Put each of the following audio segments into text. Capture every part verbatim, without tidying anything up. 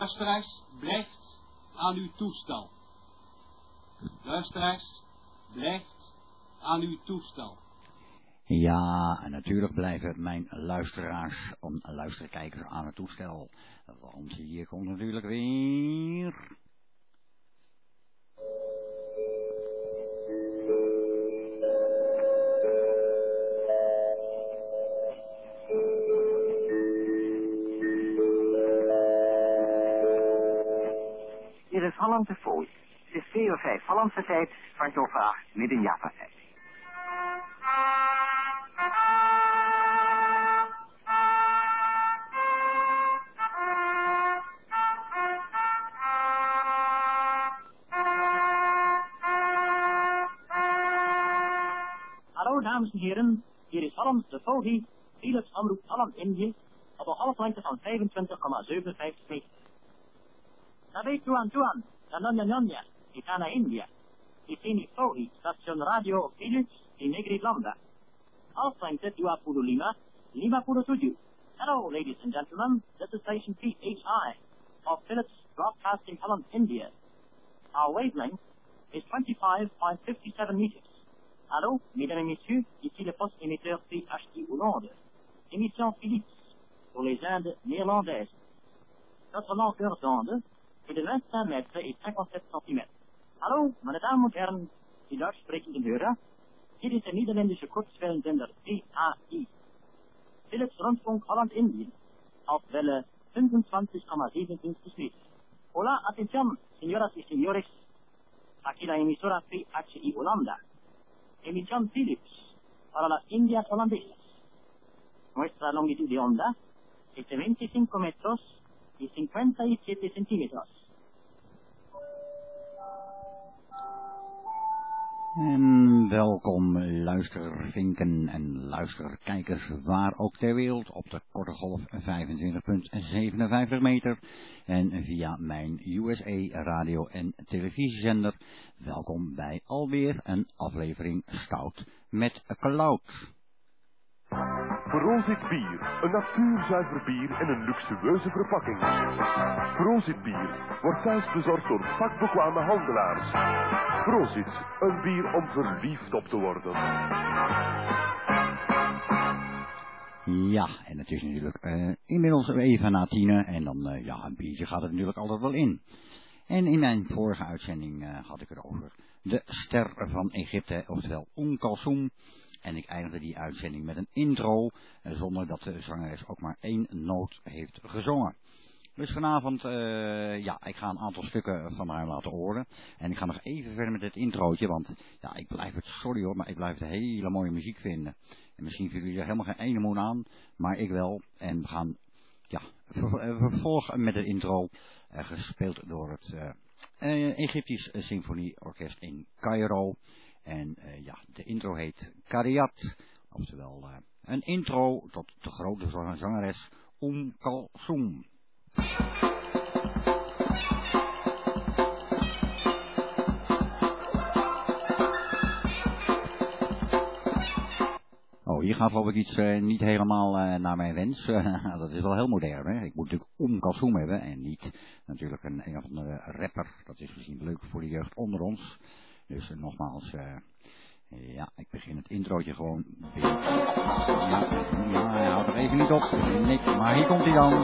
Luisteraars, blijft aan uw toestel. Luisteraars, blijft aan uw toestel. Ja, en natuurlijk blijven mijn luisteraars, om luisterkijkers aan het toestel. Want hier komt natuurlijk weer... Hier is Hollandse Fooi. Het is twee uur vijf Hollandse tijd, kwart over acht midden Java tijd. Hallo dames en heren, hier is Hollandse Fooi, Philips omroep Holland Indië, op een golflengte van vijfentwintig komma zevenenvijftig meter. Sabe tuan tuan, Nanonya Nonya, Itana India. Di Fohi, station radio Philips di Negri Lambda. Golflengte dua puluh lima, lima puluh tujuh. Hello ladies and gentlemen, this is station P H I of Philips Broadcasting Holland India. Our wavelength is twenty-five point five seven meters. Hallo, mesdames et messieurs, ici le poste émetteur P H I Hollande. Émission Philips pour les Indes néerlandaises. Notre longueur d'onde est de vingt-cinq mètres et cinquante-sept centimètres. Hallo, meine Damen und Herren, die deutschsprechenden Hörer. Hier ist der niederländische Kurzwellensender P A I. Philips Rundfunk Holland-Indien auf Welle fünfundzwanzig komma siebenundfünfzig Meter. Hola, atención, señoras y señores. Aquí la emisora P H I Holanda. Emisión Philips para las Indias holandesas. Nuestra longitud de onda es de veinticinco metros y cincuenta y siete centímetros. En welkom luistervinken en luisterkijkers waar ook ter wereld op de korte golf vijfentwintig komma zevenenvijftig meter en via mijn U S A radio- en televisiezender. Welkom bij alweer een aflevering Stout met Cloud. Verozit bier, een natuurzuiver bier in een luxueuze verpakking. Verozit bier wordt zelfs bezorgd door vakbekwame handelaars. Verozit, een bier om verliefd op te worden. Ja, en het is natuurlijk uh, inmiddels even na tienen en dan, uh, ja, een biertje gaat er natuurlijk altijd wel in. En in mijn vorige uitzending uh, had ik het over de ster van Egypte, oftewel Umm Kalsoum. En ik eindigde die uitzending met een intro, zonder dat de zangeres ook maar één noot heeft gezongen. Dus vanavond, uh, ja, ik ga een aantal stukken van haar laten horen. En ik ga nog even verder met het introotje, want ja, ik blijf het, sorry hoor, maar ik blijf het hele mooie muziek vinden. En misschien vinden jullie er helemaal geen ene moen aan, maar ik wel. En we gaan, ja, ver, vervolgen met het intro, uh, gespeeld door het uh, uh, Egyptisch Symfonieorkest in Cairo. En uh, ja, de intro heet Kariat, oftewel uh, een intro tot de grote zangeres Umm Kalsoum. Oh, hier gaat geloof ik iets uh, niet helemaal uh, naar mijn wens. Uh, dat is wel heel modern, hè. Ik moet natuurlijk Umm Kalsoum hebben en niet natuurlijk een, een of andere rapper. Dat is misschien leuk voor de jeugd onder ons. Dus uh, nogmaals, uh, ja, ik begin het introotje gewoon weer. Ja, ja, hij houdt er even niet op. Nee, maar hier komt hij dan.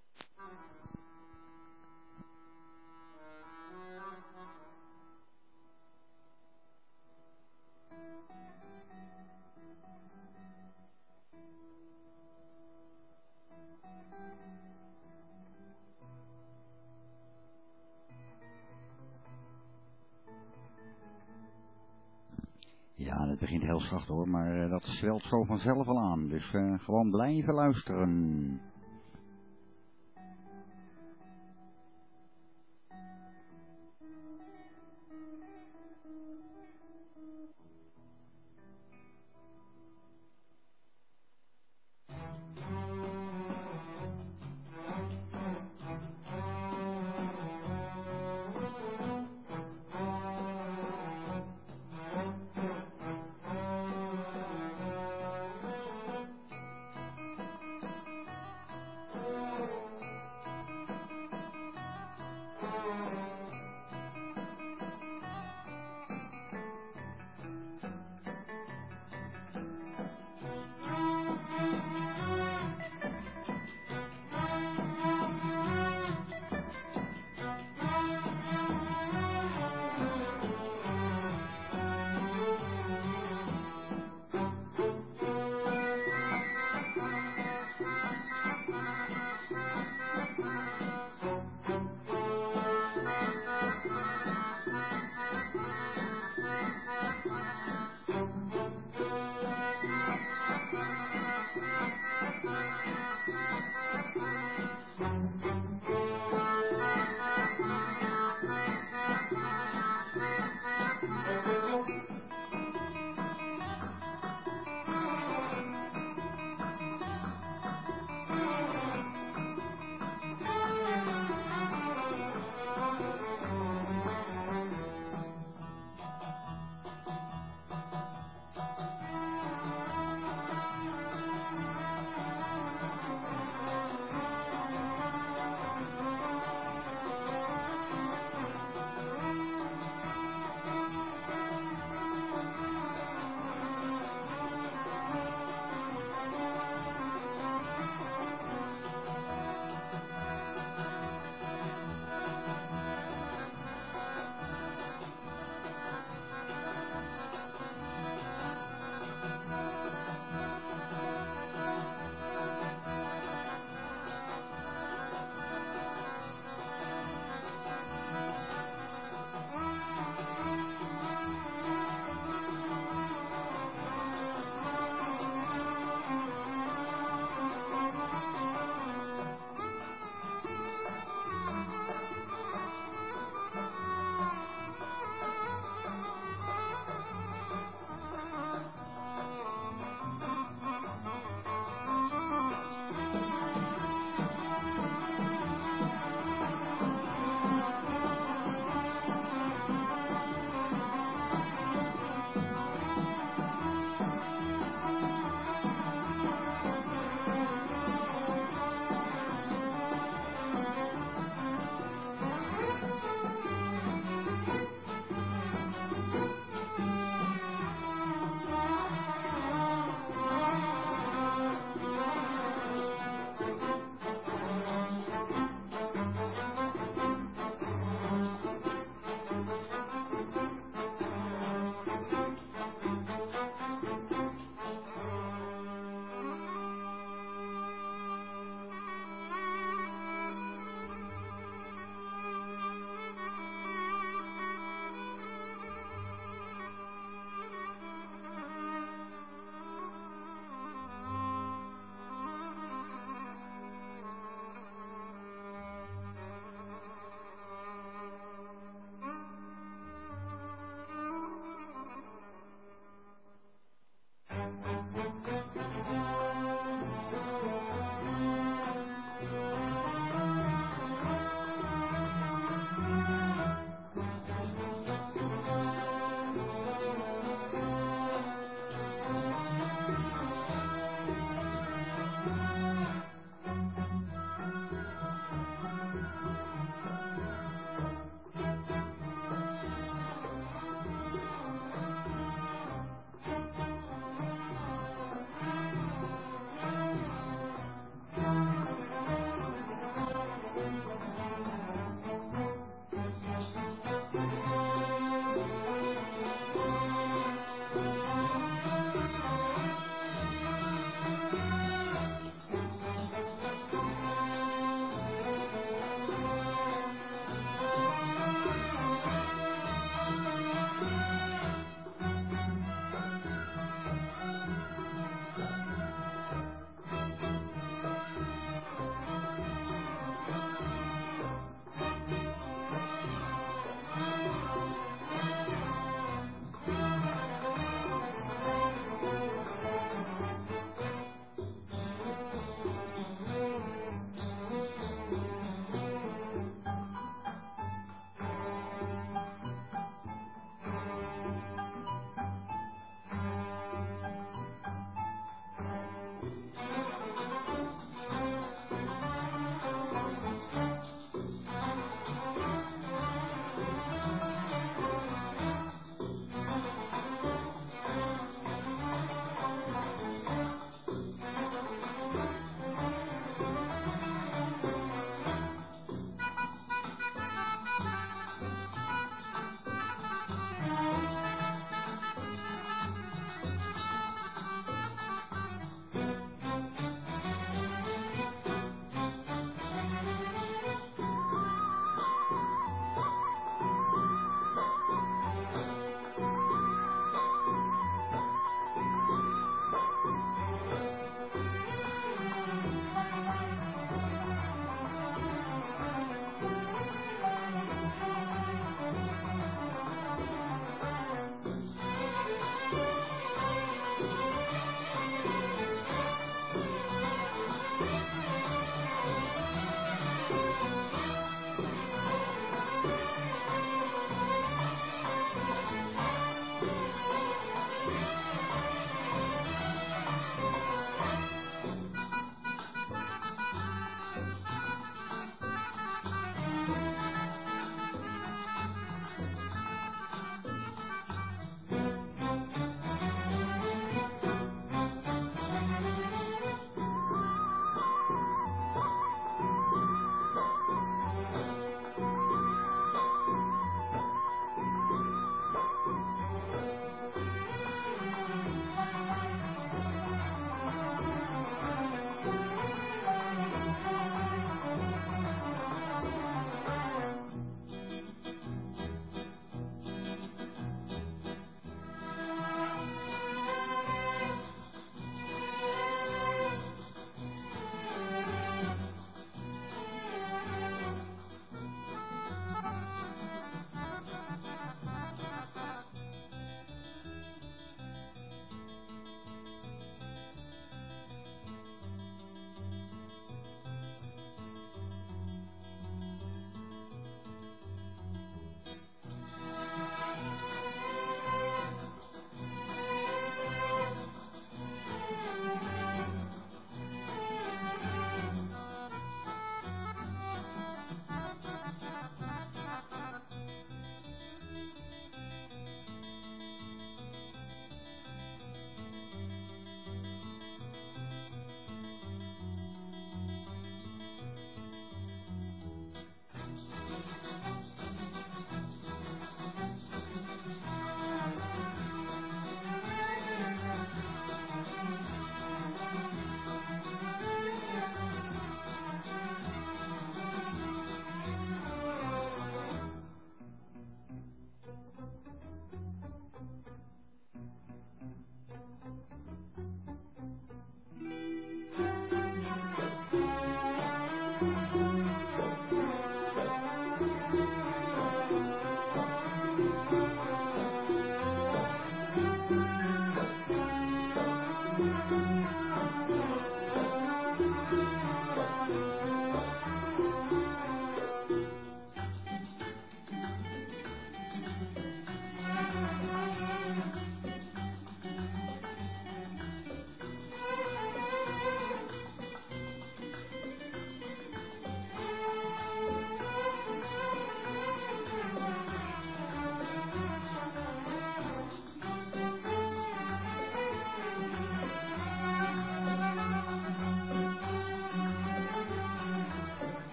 Ja, het begint heel zacht hoor, maar uh, dat zwelt zo vanzelf al aan. Dus uh, gewoon blijven luisteren.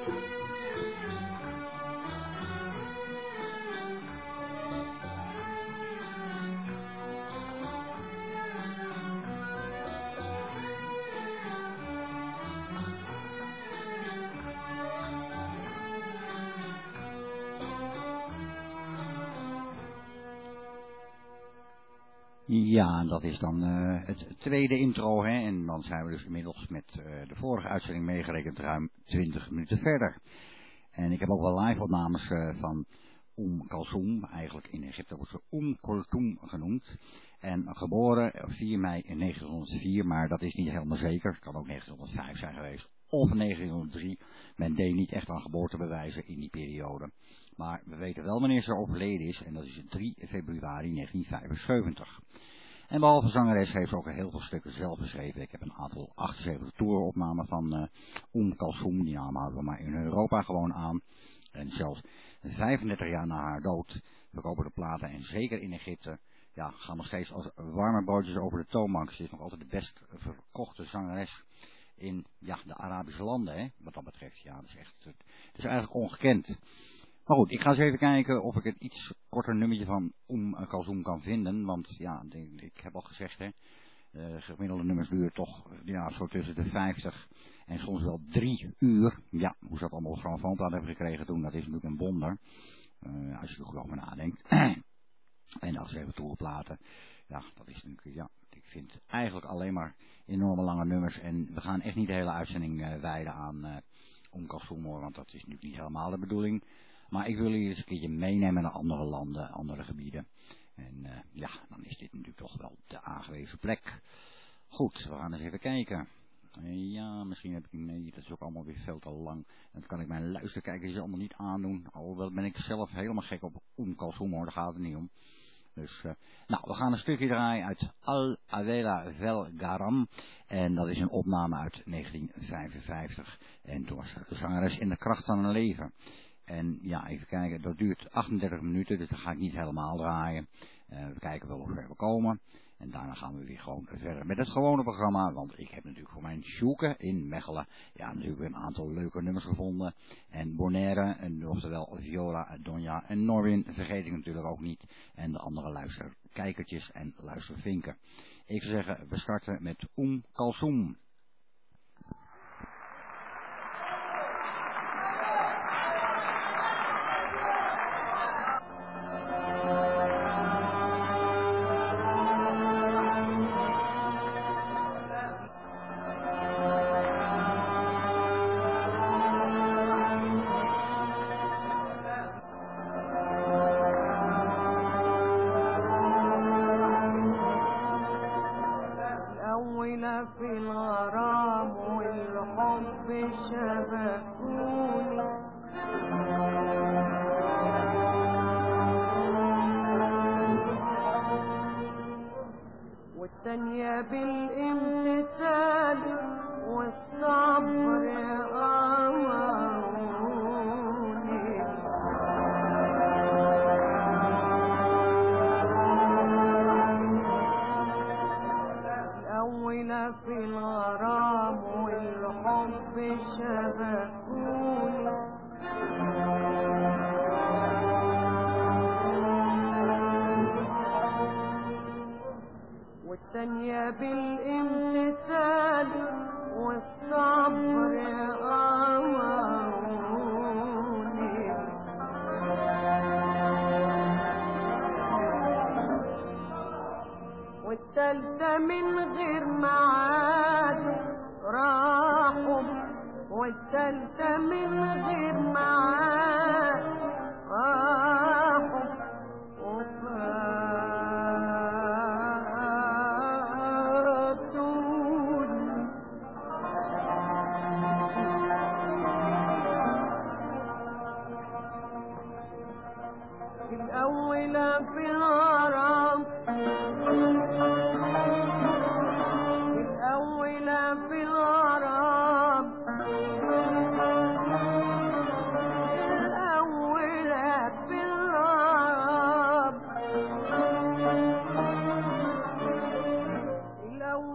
Ja, en dat is dan uh, het tweede intro, hè. En dan zijn we dus inmiddels met uh, de vorige uitzending meegerekend ruim twintig minuten verder. En ik heb ook wel live opnames uh, van Om Kalsoum, eigenlijk in Egypte wordt ze Om Kulthum genoemd. En geboren vier mei negentienhonderdvier, maar dat is niet helemaal zeker. Het kan ook negentienhonderdvijf zijn geweest. Of negentienhonderddrie. Men deed niet echt aan geboortebewijzen in die periode. Maar we weten wel wanneer ze overleden is. En dat is drie februari negentienhonderdvijfenzeventig. En behalve zangeres heeft ze ook heel veel stukken zelf geschreven. Ik heb een aantal achtenzeventig touropnamen van uh, Om Kalsoum. Die namen houden we maar in Europa gewoon aan. En zelfs vijfendertig jaar na haar dood verkopen de platen. En zeker in Egypte ja, gaan nog steeds als warme broodjes over de toonbank. Ze is nog altijd de best verkochte zangeres in ja, de Arabische landen, hè, wat dat betreft. Ja, dat is echt, het is eigenlijk ongekend. Maar goed, ik ga eens even kijken of ik het iets korter nummertje van Om Kalsoum kan vinden. Want ja, ik heb al gezegd, hè, de gemiddelde nummers duren toch ja, zo tussen de vijftig en soms wel drie uur. Ja, hoe ze dat allemaal grammofoonplaat hebben gekregen toen, dat is natuurlijk een wonder. Uh, als je er goed over nadenkt. En als we even toeplaten, ja, dat is natuurlijk, ja, ik vind eigenlijk alleen maar enorme lange nummers. En we gaan echt niet de hele uitzending uh, wijden aan uh, Om Kalsoum, hoor, want dat is natuurlijk niet helemaal de bedoeling. Maar ik wil jullie eens een keertje meenemen naar andere landen, andere gebieden. En uh, ja, dan is dit natuurlijk toch wel de aangewezen plek. Goed, we gaan eens even kijken. Uh, ja, misschien heb ik nee, dat is ook allemaal weer veel te lang. Dat kan ik mijn luisterkijkers allemaal niet aandoen. Alhoewel ben ik zelf helemaal gek op Om Kalsoum, hoor, daar gaat het niet om. Dus, uh, nou, we gaan een stukje draaien uit Al Awela Vel Garam. En dat is een opname uit negentien vijfenvijftig. En toen was de zangeres in de kracht van haar leven. En ja, even kijken, dat duurt achtendertig minuten, dus dat ga ik niet helemaal draaien. Uh, we kijken wel hoe ver we komen. En daarna gaan we weer gewoon verder met het gewone programma. Want ik heb natuurlijk voor mijn Sjoeke in Mechelen, ja, natuurlijk een aantal leuke nummers gevonden. En Bonaire, en oftewel Viola, Donja en Norwin vergeet ik natuurlijk ook niet. En de andere luisterkijkertjes en luistervinken. Ik zou zeggen, we starten met Om Kalsoum.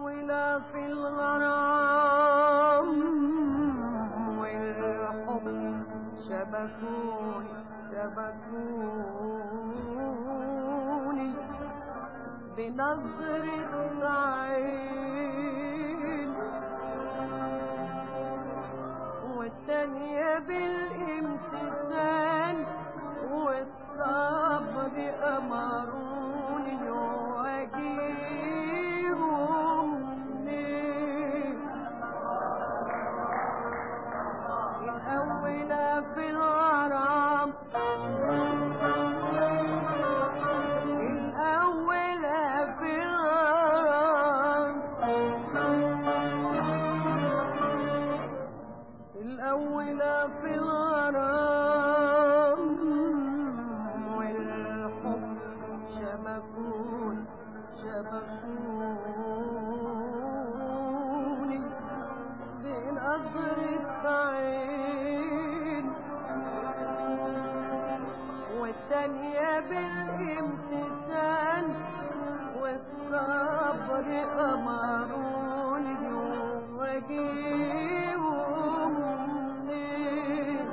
في الغرام والحب شبكوني شبكوني بنظرة عين والتانية بالامتثال والصبر أمروني وأجيبهم منين الأول في الغرام الأول في الغرام الأول في الغرام والحب شبكون شبكوني بنظرة عين والتانية بالامتثال والصبر أمروني وأجيبهم منين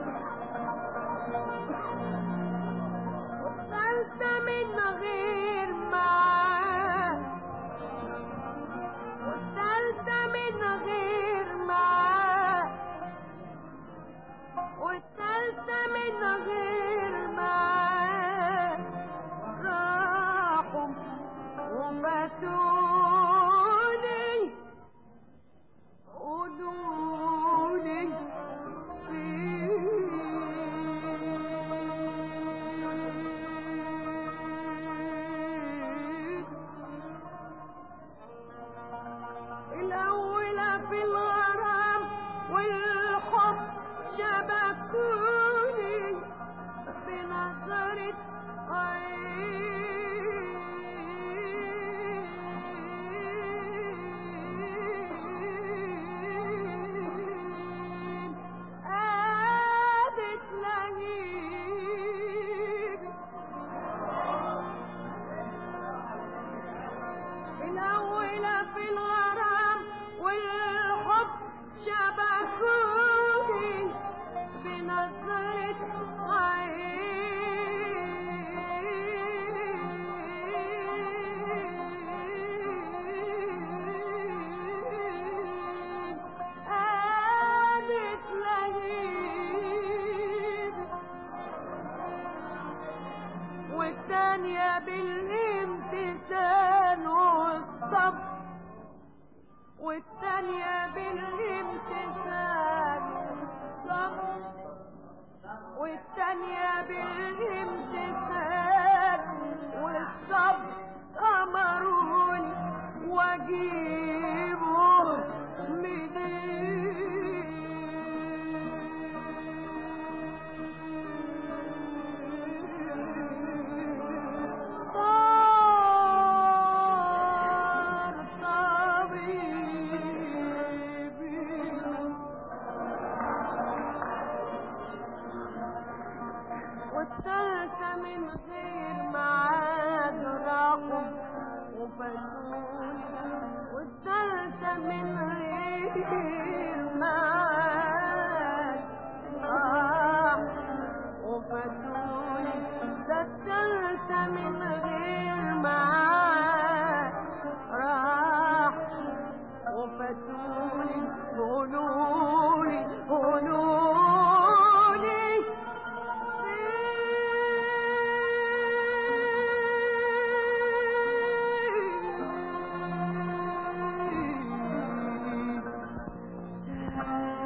والثالثة من غير معاه والثالثة من غير معاه والثالثة من غير معاه راحوا وفاتوني قولولي فين الأول في الغرام والحب شبكوني بنظرة عين قادت لهيب الأول في الغرام والحب شبكوني بنظرة عين قادت لهيب والتانية بالامتثال والصبر والتانية بالامتثال والصبر والتانية بالامتثال والصبر أمروني وأجيبه منين طار طبيبي والثالثة من غير معاد راحوا وفاتوني والثالثة من غير معاد راحوا وفاتوني ده الثالثة من غير معاد راحوا وفاتوني قولولي قولولي فين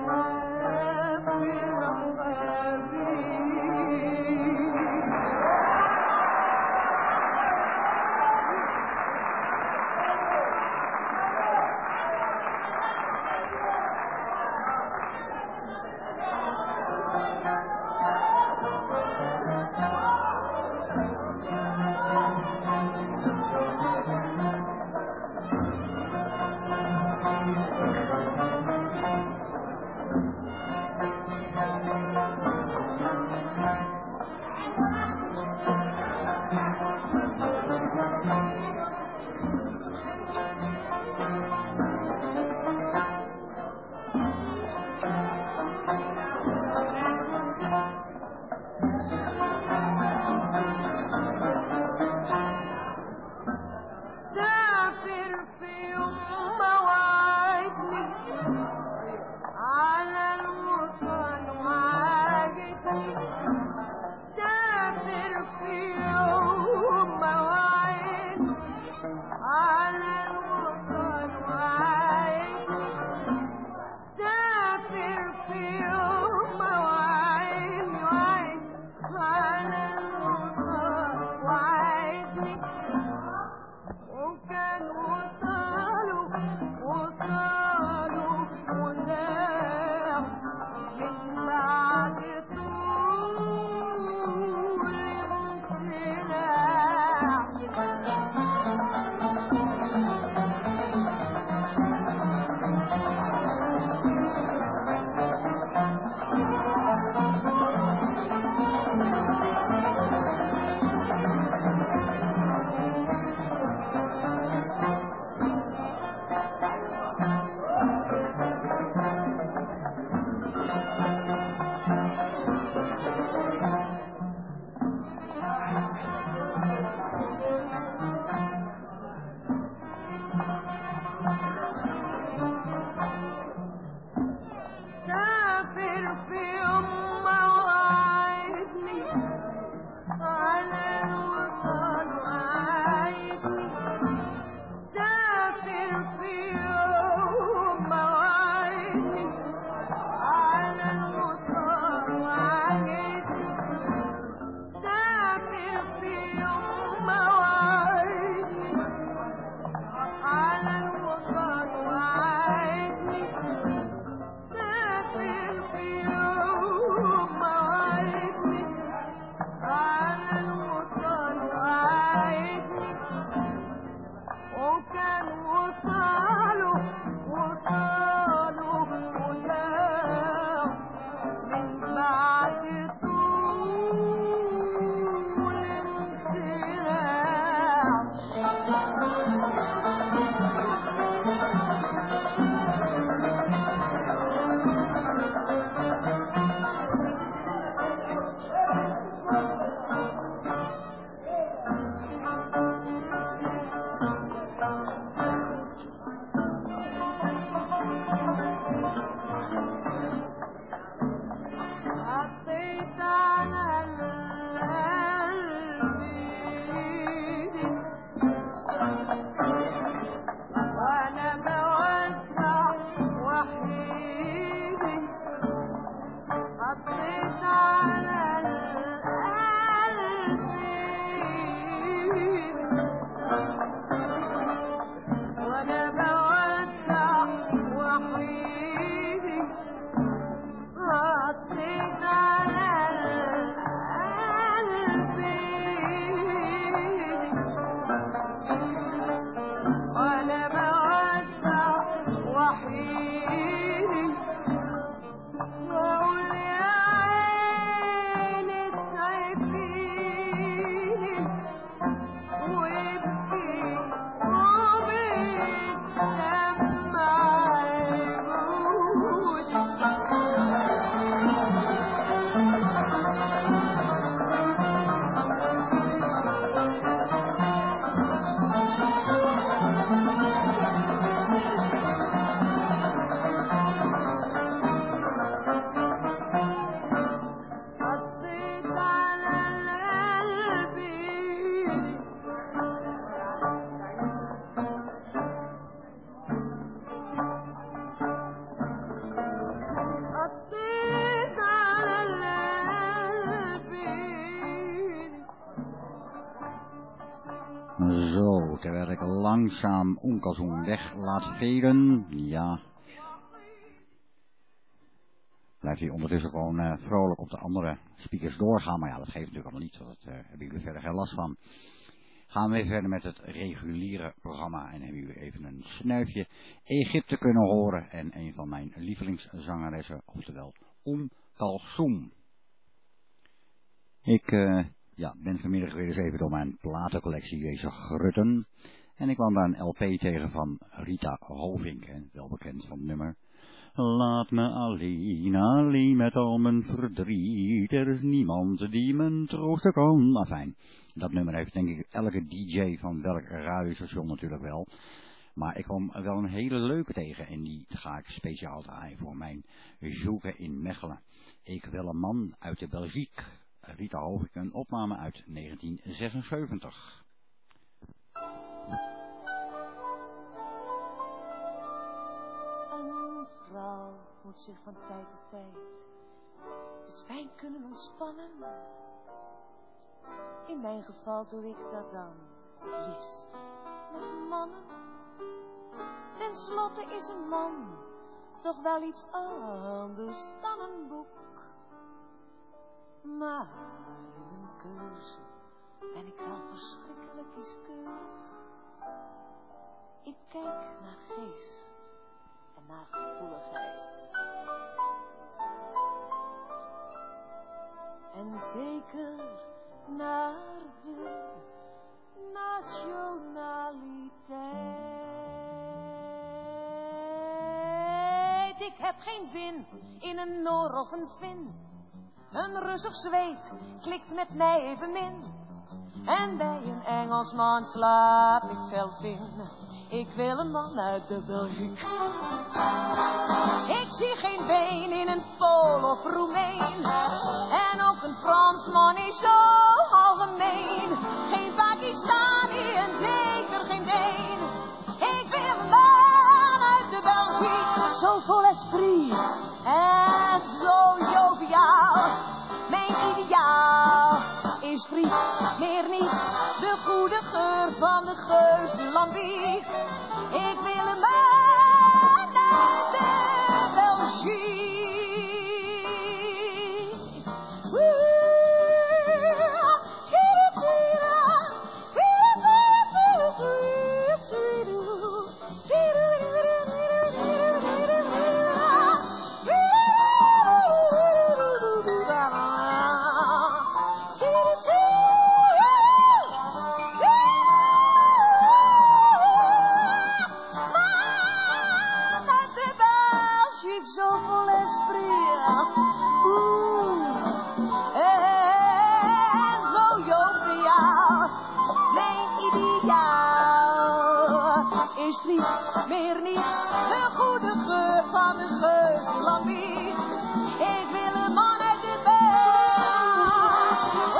حطيت على القلب وانا بودع وحيدي حطيت على القلب وانا بودع وحيدي واقول يا عيني تعبيني وابكي وبالدمع حطيت على القلب حطيت على القلب Zo, terwijl ik langzaam Oenkalzoen weg laat velen, ja, blijft hij ondertussen gewoon uh, vrolijk op de andere speakers doorgaan. Maar ja, dat geeft natuurlijk allemaal niet, want daar uh, hebben jullie verder geen last van. Gaan we weer verder met het reguliere programma en hebben jullie even een snuifje Egypte kunnen horen en een van mijn lievelingszangeressen, oftewel Oem Kalsoem. Ik uh, ja, ben vanmiddag weer eens even door mijn platencollectie wezen grutten en ik kwam daar een L P tegen van Rita Hovink, hè, wel bekend van het nummer. Laat me alleen, alleen met al mijn verdriet, er is niemand die me troosten kan. Afijn, dat nummer heeft denk ik elke D J van welk radiostation natuurlijk wel. Maar ik kwam wel een hele leuke tegen en die ga ik speciaal draaien voor mijn zoeken in Mechelen. Ik wil een man uit de Belgique. Rita Hovink, een opname uit negentien zesenzeventig. Een vrouw moet zich van tijd tot tijd dus fijn kunnen ontspannen. In mijn geval doe ik dat dan het liefst met mannen. Ten slotte is een man toch wel iets anders dan een boek. Maar in een keuze ben ik wel verschrikkelijk kieskeurig. Ik kijk naar geest en naar gevoeligheid. En zeker naar de nationaliteit. Ik heb geen zin in een Noor of een Fin. Een Rus of Zweed klikt met mij evenmin. En bij een Engelsman slaap ik zelfs in. Ik wil een man uit de Belgique. Ik zie geen been in een Pool of Roemeen. En ook een Fransman is zo algemeen. Geen Pakistani en zeker geen Deen. Ik wil een man uit de Belgique. Zo vol esprit en zo joviaal. Mijn ideaal is friet, meer niet. De goede geur van de geuzenlambiek. Ik wil een man uit de Belgique. Meer niet de goede geur van de geuzenlambiek. Ik wil een man uit de Belgique.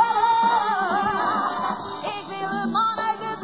Ik wil een man uit de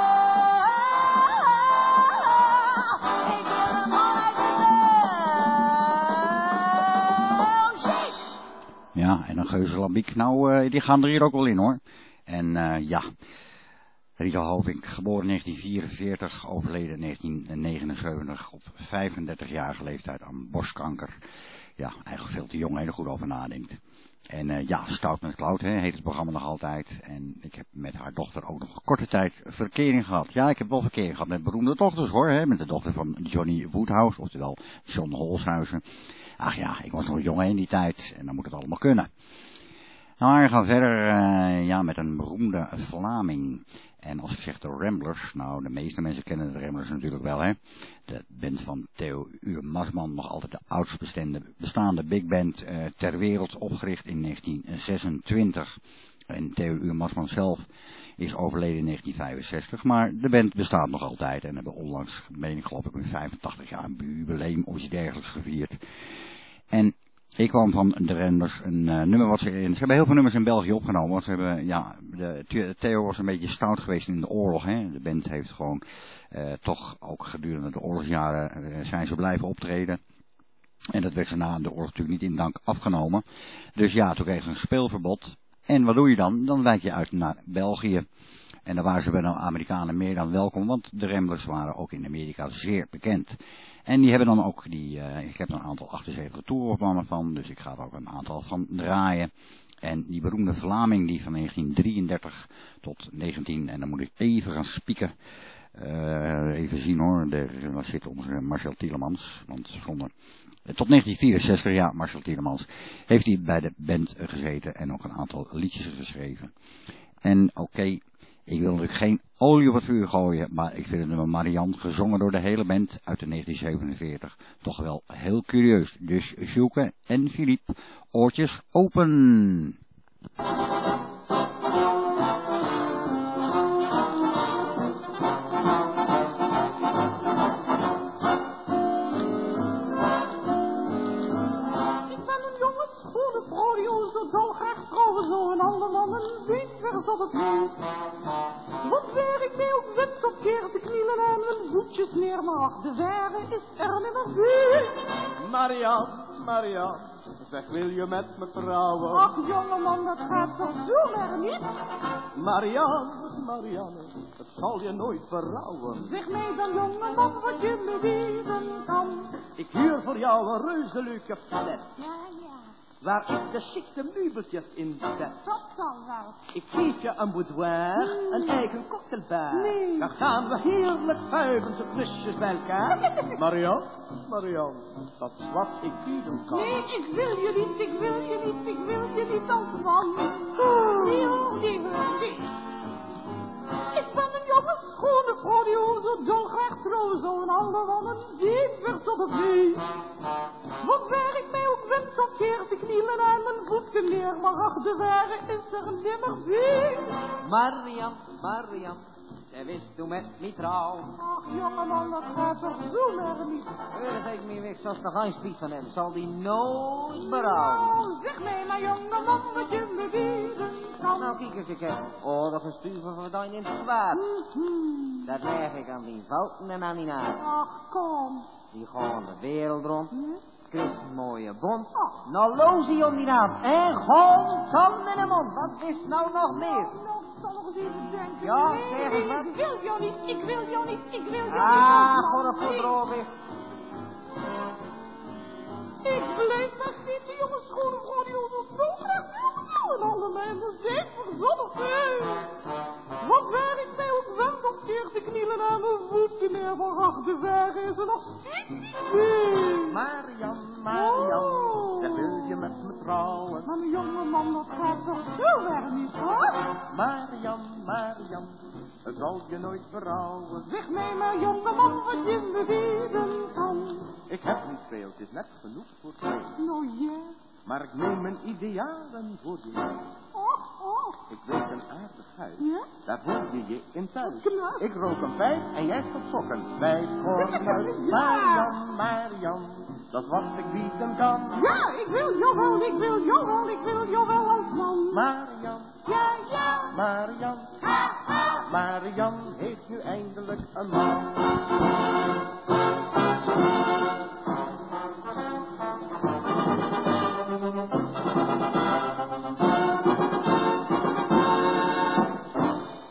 Belgique. Ik wil een man uit de Belgique. Ja, en een Geuzenlambiek, nou, uh, die gaan er hier ook wel in hoor. En uh, ja, Rita Hovink, geboren negentien vierenveertig, overleden negentien negenenzeventig op vijfendertigjarige leeftijd aan borstkanker. Ja, eigenlijk veel te jong, hè, er goed over nadenkt. En uh, ja, Stout met Cloud, hè, heet het programma nog altijd. En ik heb met haar dochter ook nog korte tijd verkering gehad. Ja, ik heb wel verkering gehad met beroemde dochters hoor, hè, met de dochter van Johnny Woodhouse, oftewel John Holshuizen. Ach ja, ik was nog jong in die tijd en dan moet het allemaal kunnen. Nou, we gaan verder uh, ja, met een beroemde Vlaming. En als ik zeg de Ramblers, nou de meeste mensen kennen de Ramblers natuurlijk wel, hè. De band van Theo Uwe Masman, nog altijd de oudst bestaande, bestaande big band uh, ter wereld, opgericht in negentien zesentwintig. En Theo Uwe Masman zelf is overleden in negentien vijfenzestig, maar de band bestaat nog altijd en hebben onlangs, meen ik geloof ik, met vijfentachtig jaar een jubileum of iets dergelijks gevierd. En ik kwam van de Ramblers een uh, nummer wat ze in... Ze hebben heel veel nummers in België opgenomen. Want ze hebben, ja, de, Theo was een beetje stout geweest in de oorlog. Hè. De band heeft gewoon uh, toch ook gedurende de oorlogsjaren uh, zijn ze blijven optreden. En dat werd ze na de oorlog natuurlijk niet in dank afgenomen. Dus ja, toen kreeg ze een speelverbod. En wat doe je dan? Dan wijk je uit naar België. En daar waren ze bij de Amerikanen meer dan welkom. Want de Ramblers waren ook in Amerika zeer bekend. En die hebben dan ook die, uh, ik heb er een aantal achtenzeventig toeropnamen van, dus ik ga er ook een aantal van draaien. En die beroemde Vlaming die van negentien drieëndertig tot negentien, en dan moet ik even gaan spieken. Uh, even zien hoor, daar zit onze Marcel Tielemans, want zonder, uh, tot negentien vierenzestig, ja, Marcel Tielemans, heeft hij bij de band gezeten en ook een aantal liedjes geschreven. En oké, okay, ik wil natuurlijk geen olie op het vuur gooien, maar ik vind het nummer Marianne, gezongen door de hele band uit de negentien zevenenveertig, toch wel heel curieus. Dus Sjoeke en Philippe, oortjes open. Op het mens. Wat waar ik mij ook wens op keer te knielen en mijn voetjes neer, maar ach, de ware is er nimmer veel. Marianne, Marianne, zeg wil je met me trouwen? Ach jongeman, dat gaat toch zo maar niet. Marianne, Marianne, het zal je nooit berouwen. Zeg mij dan jongeman wat je me weten kan. Ik huur voor jou een reuze leuke flat. Ja, ja. Waar ik de chicste meubeltjes in zet. Dat zal wel. Ik geef je een boudoir, nee. een eigen cocktailbar. Nee. Dan gaan we heerlijk vuiven, zo knusjes bij elkaar. Marianne, Marianne, dat is wat ik bieden kan. Nee, ik wil je niet, ik wil je niet, ik wil je niet als man. Nee hoor, nee hoor, nee. Ik ben een jonge schone vrouw die o zo dolgraag trouw zou een ander dan een diep tot het vee. Wat waar ik mij ook wens om keer te knielen en mijn voeten neer, maar ach, de ware is er nimmer veel. Marianne, Marianne, zij wist toen met me trouw. Ach jongeman, dat gaat toch zo maar niet. Heur, geef me weg, zoals de geinspiet van hem, zal die nooit berouwen. Nou, zeg mij maar jongeman wat je me weten kan. Nou, kijk eens, ik heb oorlog stuven voor dan in het zwaard. Mm-hmm. Dat leg ik aan die fouten en aan die naad. Ach, kom. Die gaan de wereld rond. Hm? Chris mooie bond. Oh. Nou lozie om die naam. En gewoon tanden in de mond. Wat is nou nog meer? Oh, nou, ik zal nog eens even denken. Ja, nee, zeg nee, eens wat. ik wil jou niet, ik wil jou niet, ik wil jou ah, niet. Ah, god, dat verdroog is. Ik blijf maar steeds de jonge schone vrouw die ons zo graag wil. En alle mensen zijn verzonnen. Wat waar ik mij ook wens om keer te knielen aan mijn voeten neer, maar ach, de ware is er nog steeds niet veel. Marianne, Marianne, oh. zeg wil je met me trouwen? Maar mijn jongeman, dat gaat toch zo ver niet, hoor? Marianne, Marianne, het zal je nooit berouwen. Zeg mij maar, jongeman, wat je me weten kan. Ik heb niet veel, het is net genoeg voor twee. Nou ja. Maar ik neem mijn idealen voor je mee. Och, och. Ik weet een aardig huis. Ja? Daar voel je je in thuis. Knap. Ik rook een pijp en jij staat sokken. Bij voornuit. Ja. Marianne, Marianne, dat is wat ik bieden kan. Ja, ik wil jou wel, ik wil jou wel, ik wil jou wel als man. Marianne, Ja, ja. Marianne, Ha, ha. Marianne heeft nu eindelijk een man.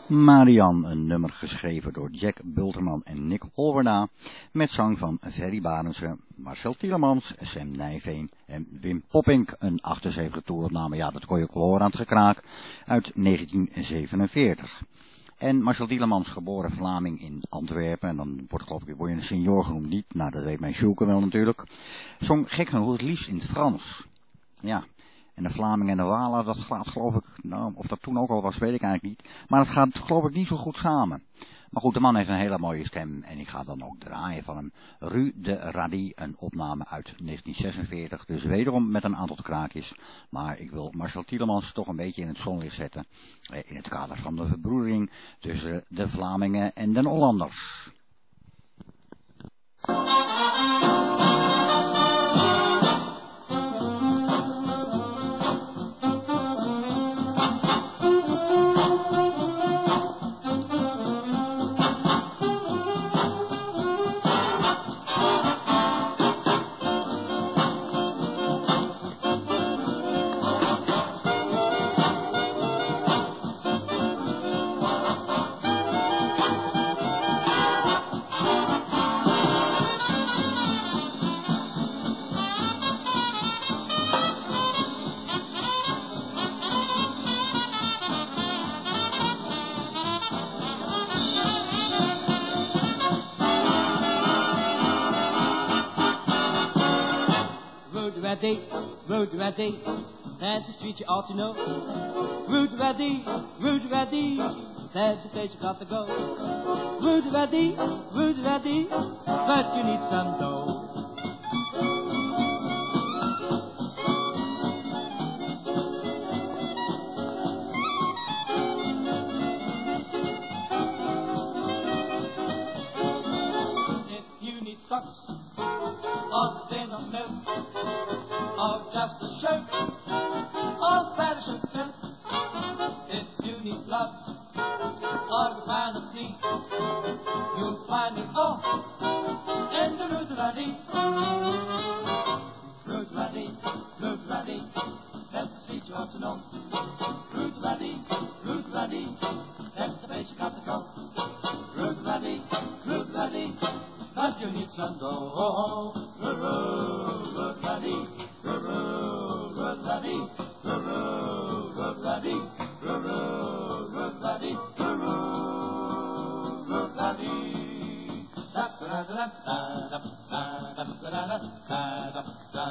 Marian, een nummer geschreven door Jack Bulterman en Nick Holverda, met zang van Ferry Barendse, Marcel Tielemans, Sam Nijveen en Wim Poppink, een achtenzeventig toeropname, ja dat kon je ook wel horen aan het gekraak, uit negentien zevenenveertig. En Marcel Tielemans, geboren Vlaming in Antwerpen, en dan wordt geloof ik, word je een senior genoemd niet, nou dat weet mijn Sjoeke wel natuurlijk, zong gek genoeg het liefst in het Frans. Ja. En de Vlamingen en de Walen, dat gaat geloof ik, nou, of dat toen ook al was, weet ik eigenlijk niet. Maar het gaat geloof ik niet zo goed samen. Maar goed, de man heeft een hele mooie stem en ik ga dan ook draaien van hem. Rue de Radie, een opname uit negentien zesenveertig, dus wederom met een aantal kraakjes. Maar ik wil Marcel Tielemans toch een beetje in het zonlicht zetten, in het kader van de verbroedering tussen de Vlamingen en de Hollanders. Rude Reddy, that's the street you ought to know. Rude Reddy, Rude Reddy, that's the place you got to go. Rude Reddy, Rude Reddy, but you need some dough. If you need socks, or thin or milk, or just a shirt, or fashion silk. If you need gloves, or the panoply, you'll find it all in the Rue de Radie. Rue de Radie, Rue de Radie, that's the street you ought to know. Rue de Radie, Rue de Radie, that's the place you got to go. Rue de Radie, Rue de Radie, but you need some dough. Rue de Radie, Rue de Radie, Rue de Radie, Rue de Radie, Rue de Radie. Da da da da da da da da da da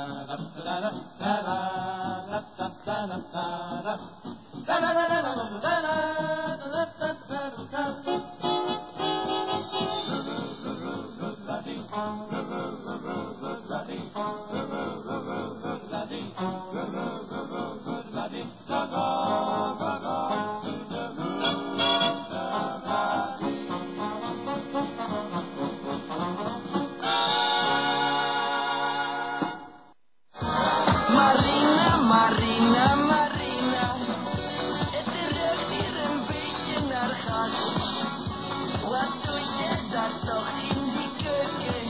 Marina, Marina, Marina, het ruikt hier een beetje naar gas. Wat doe je daar toch in die keuken?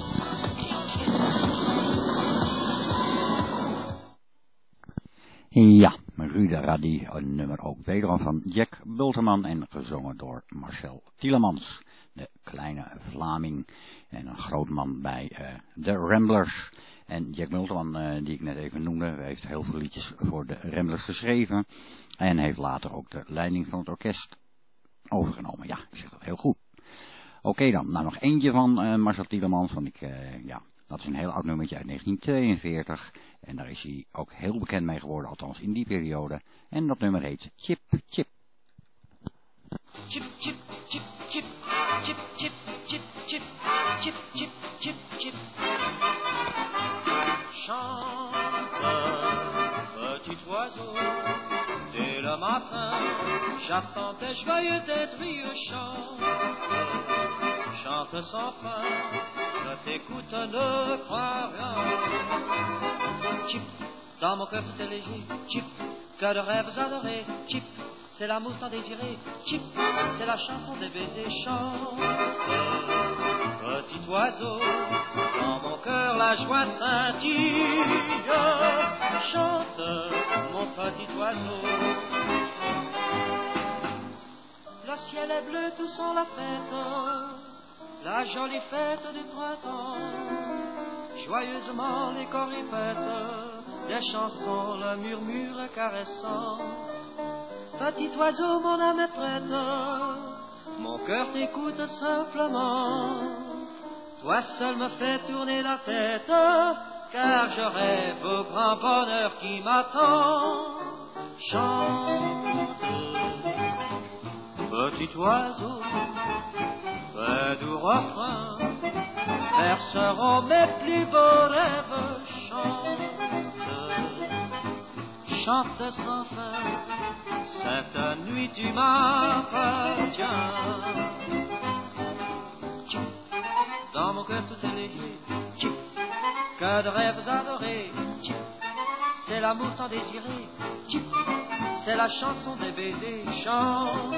Ja, Rue de Radie, een nummer ook wederom van Jack Bulterman en gezongen door Marcel Tielemans, de kleine Vlaming en een groot man bij uh, de Ramblers. En Jack Bulterman, uh, die ik net even noemde, heeft heel veel liedjes voor de Ramblers geschreven en heeft later ook de leiding van het orkest overgenomen. Ja, ik zeg dat heel goed. Oké okay dan, nou nog eentje van uh, Marcel Tielemans, want ik, uh, ja, dat is een heel oud nummertje uit negentien tweeënveertig. En daar is hij ook heel bekend mee geworden, althans in die periode. En dat nummer heet Chip Chip. Chip, chip, chip, chip, chip, chip, chip, chip, chip, chip, chip, chip. Chante, petit oiseau, dès le matin, j'attendais joyeux d'être chante, chante sans fin, je t'écoute, ne crois rien. Chip, dans mon cœur tout est léger, chip, que de rêves adorés, chip, c'est l'amour tant désiré, chip, c'est la chanson des baisers, chante, petit oiseau, dans mon cœur la joie scintille, chante, mon petit oiseau. Le ciel est bleu, tous sont la fête, la jolie fête du printemps. Joyeusement les corps répètent des chansons, le murmure caressant. Petit oiseau, mon âme est prête, mon cœur t'écoute simplement. Toi seul me fais tourner la tête, car je rêve au grand bonheur qui m'attend. Chante, petit oiseau, fais doux refrain, verseront mes plus beaux rêves. Chante, chante sans fin, cette nuit tu m'appartiens. Dans mon cœur tout est léger, que de rêves adorés, c'est l'amour tant désiré, c'est la chanson des baisers. Chante,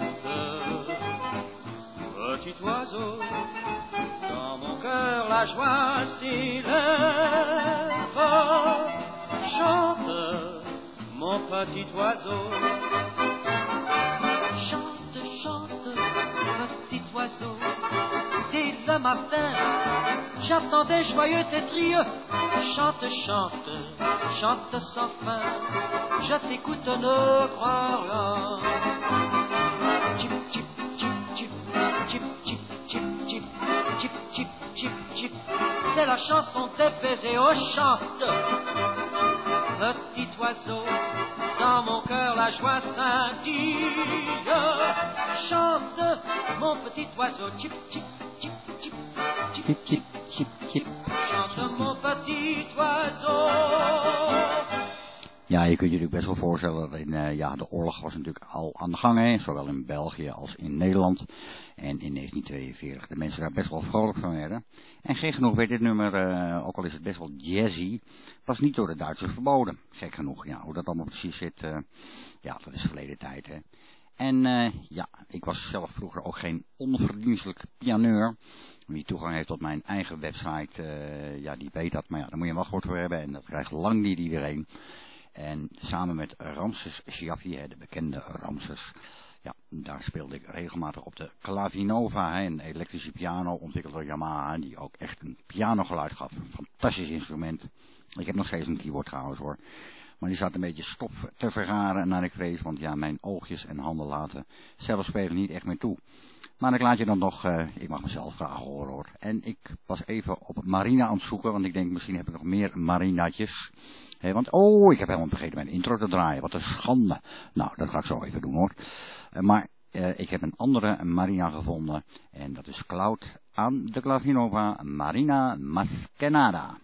petit oiseau, dans mon cœur la joie s'élève. Chante, mon petit oiseau. Chante, chante, petit oiseau. Dès le matin, j'attendais joyeux tes trieux. Chante, chante, chante sans fin, je t'écoute, ne crois rien. Chip, chip, chip, chip, chip, chip, chip, chip, chip, chip, chip, chip. C'est la chanson des baisers. Oh, chante, petit oiseau, dans mon cœur la joie scintille. Chante, mon petit oiseau. Chip, chip, chip, chip, chip, chip, chip, chip. Chante, mon petit oiseau. Ja, je kunt je natuurlijk best wel voorstellen dat in, uh, ja, de oorlog was natuurlijk al aan de gang, hè, zowel in België als in Nederland. En in negentien tweeënveertig de mensen daar best wel vrolijk van werden. En gek genoeg werd dit nummer, uh, ook al is het best wel jazzy, was niet door de Duitsers verboden. Gek genoeg, ja, hoe dat allemaal precies zit, uh, ja, dat is verleden tijd, hè. En uh, ja, ik was zelf vroeger ook geen onverdienstelijk pianeur. Wie toegang heeft tot mijn eigen website, uh, ja, die weet dat. Maar ja, daar moet je een wachtwoord voor hebben en dat krijgt lang niet iedereen. En samen met Ramses Shaffi, de bekende Ramses, ja, daar speelde ik regelmatig op de Clavinova, een elektrische piano ontwikkeld door Yamaha, die ook echt een pianogeluid gaf. Een fantastisch instrument. Ik heb nog steeds een keyboard trouwens hoor. Maar die zat een beetje stof te vergaren naar ik vrees, want ja, mijn oogjes en handen laten zelf spelen niet echt meer toe. Maar ik laat je dan nog, uh, ik mag mezelf graag horen hoor. En ik was even op Marina aan het zoeken, want ik denk misschien heb ik nog meer Marinatjes. He, want, oh, ik heb helemaal vergeten mijn intro te draaien. Wat een schande. Nou, dat ga ik zo even doen hoor. Uh, maar uh, ik heb een andere Marina gevonden. En dat is Cloud aan de Clavinova, Marina Maskenada.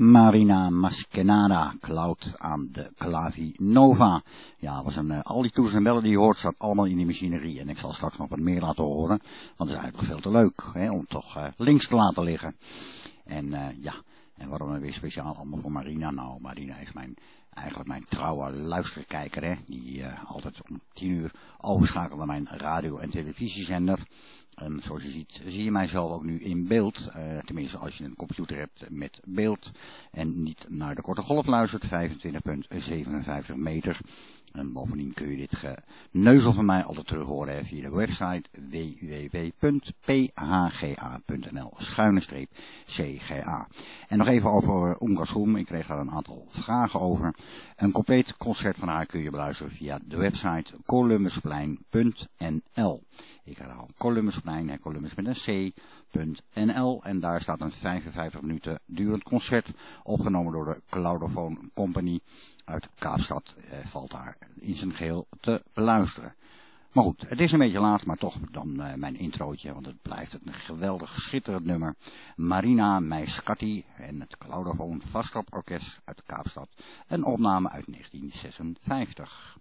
Marina Maskenada, Cloud aan de Clavi Nova. Ja, was een, uh, al die toetsen en bellen die je hoort, zat allemaal in die machinerie. En ik zal straks nog wat meer laten horen, want het is eigenlijk veel te leuk, hè, om toch uh, links te laten liggen. En uh, ja, en waarom dan weer speciaal allemaal voor Marina? Nou, Marina is mijn, eigenlijk mijn trouwe luisterkijker, hè, die uh, altijd om tien uur overschakelt naar mijn radio- en televisiezender. En zoals je ziet, zie je mijzelf ook nu in beeld. Uh, tenminste, als je een computer hebt met beeld en niet naar de korte golf luistert, vijfentwintig komma zevenenvijftig meter. En bovendien kun je dit geneuzel van mij altijd terug horen via de website w w w punt p h g a punt n l schuine streep c g a. En nog even over Oemgaschoen. Ik kreeg daar een aantal vragen over. Een compleet concert van haar kun je beluisteren via de website columbusplein punt n l. Ik herhaal Columbusplein, en Columbus met een c.nl en daar staat een vijfenvijftig minuten durend concert opgenomen door de Cloudophone Company uit Kaapstad. Eh, valt daar in zijn geheel te beluisteren. Maar goed, het is een beetje laat, maar toch dan uh, mijn introotje, want het blijft een geweldig schitterend nummer. Marina Meiskati en het Cloudophone Vastrap Orkest uit Kaapstad. Een opname uit negentien zesenvijftig.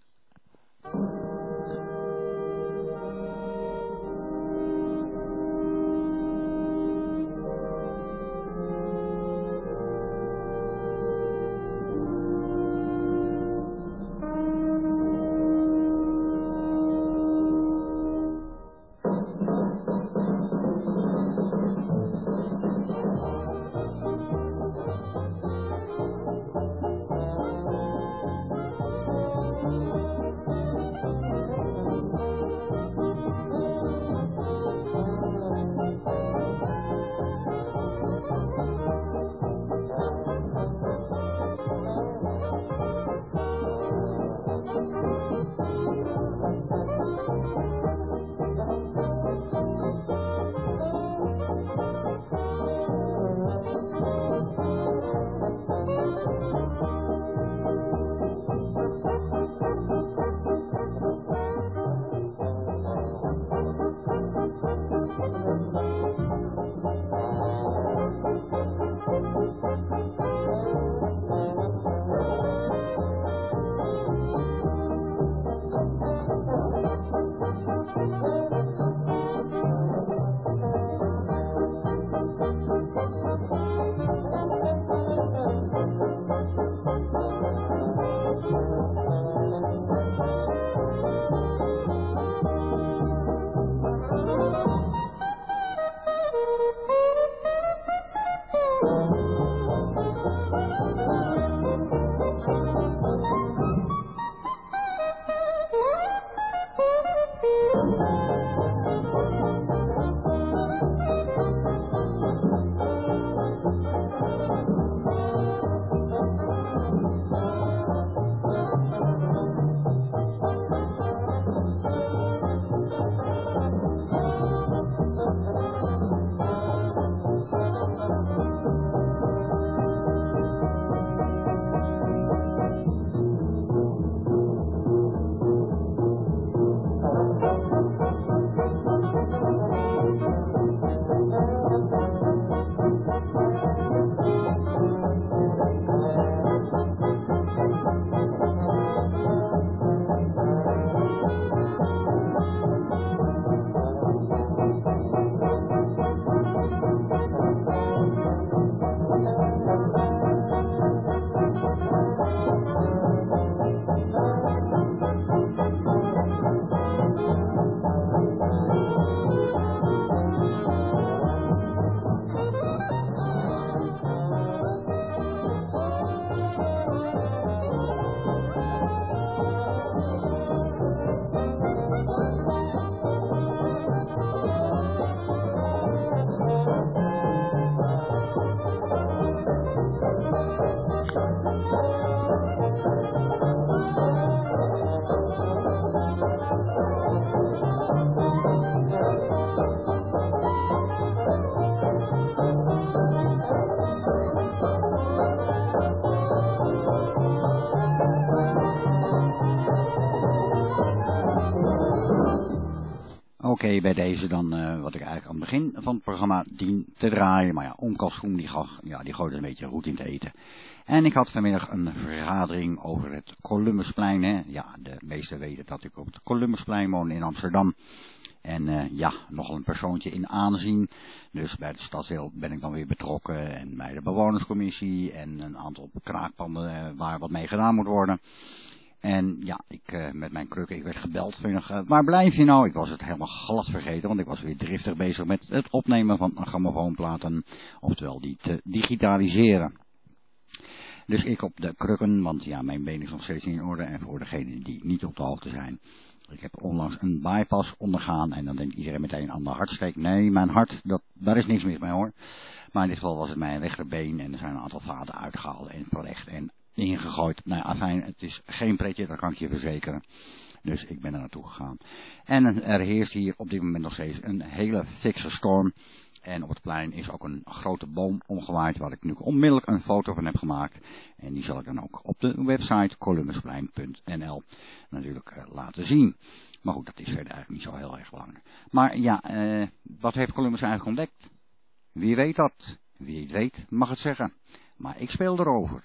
oké, bij deze dan uh, wat ik eigenlijk aan het begin van het programma dien te draaien. Maar ja, Oom Kalschoen die, gaf, ja, die gooide een beetje roet in het eten. En ik had vanmiddag een vergadering over het Columbusplein. Hè. Ja, de meesten weten dat ik op het Columbusplein woon in Amsterdam. En uh, ja, nogal een persoontje in aanzien. Dus bij het stadsdeel ben ik dan weer betrokken. En bij de bewonerscommissie. En een aantal kraakpanden uh, waar wat mee gedaan moet worden. En ja, ik uh, met mijn krukken, ik werd gebeld. Van, uh, waar blijf je nou? Ik was het helemaal glad vergeten, want ik was weer driftig bezig met het opnemen van grammofoonplaten. Oftewel die te digitaliseren. Dus ik op de krukken, want ja, mijn been is nog steeds niet in orde. En voor degenen die niet op de hoogte zijn. Ik heb onlangs een bypass ondergaan en dan denkt iedereen meteen aan de hartsteek. Nee, mijn hart, dat, daar is niks mis mee hoor. Maar in dit geval was het mijn rechterbeen en er zijn een aantal vaten uitgehaald en verlegd en ingegooid. Nou ja, afijn, het is geen pretje, dat kan ik je verzekeren. Dus ik ben er naartoe gegaan. En er heerst hier op dit moment nog steeds een hele fikse storm. En op het plein is ook een grote boom omgewaaid, waar ik nu onmiddellijk een foto van heb gemaakt. En die zal ik dan ook op de website columbusplein punt n l natuurlijk uh, laten zien. Maar goed, dat is verder eigenlijk niet zo heel erg belangrijk. Maar ja, uh, wat heeft Columbus eigenlijk ontdekt? Wie weet dat? Wie het weet, mag het zeggen. Maar ik speel erover.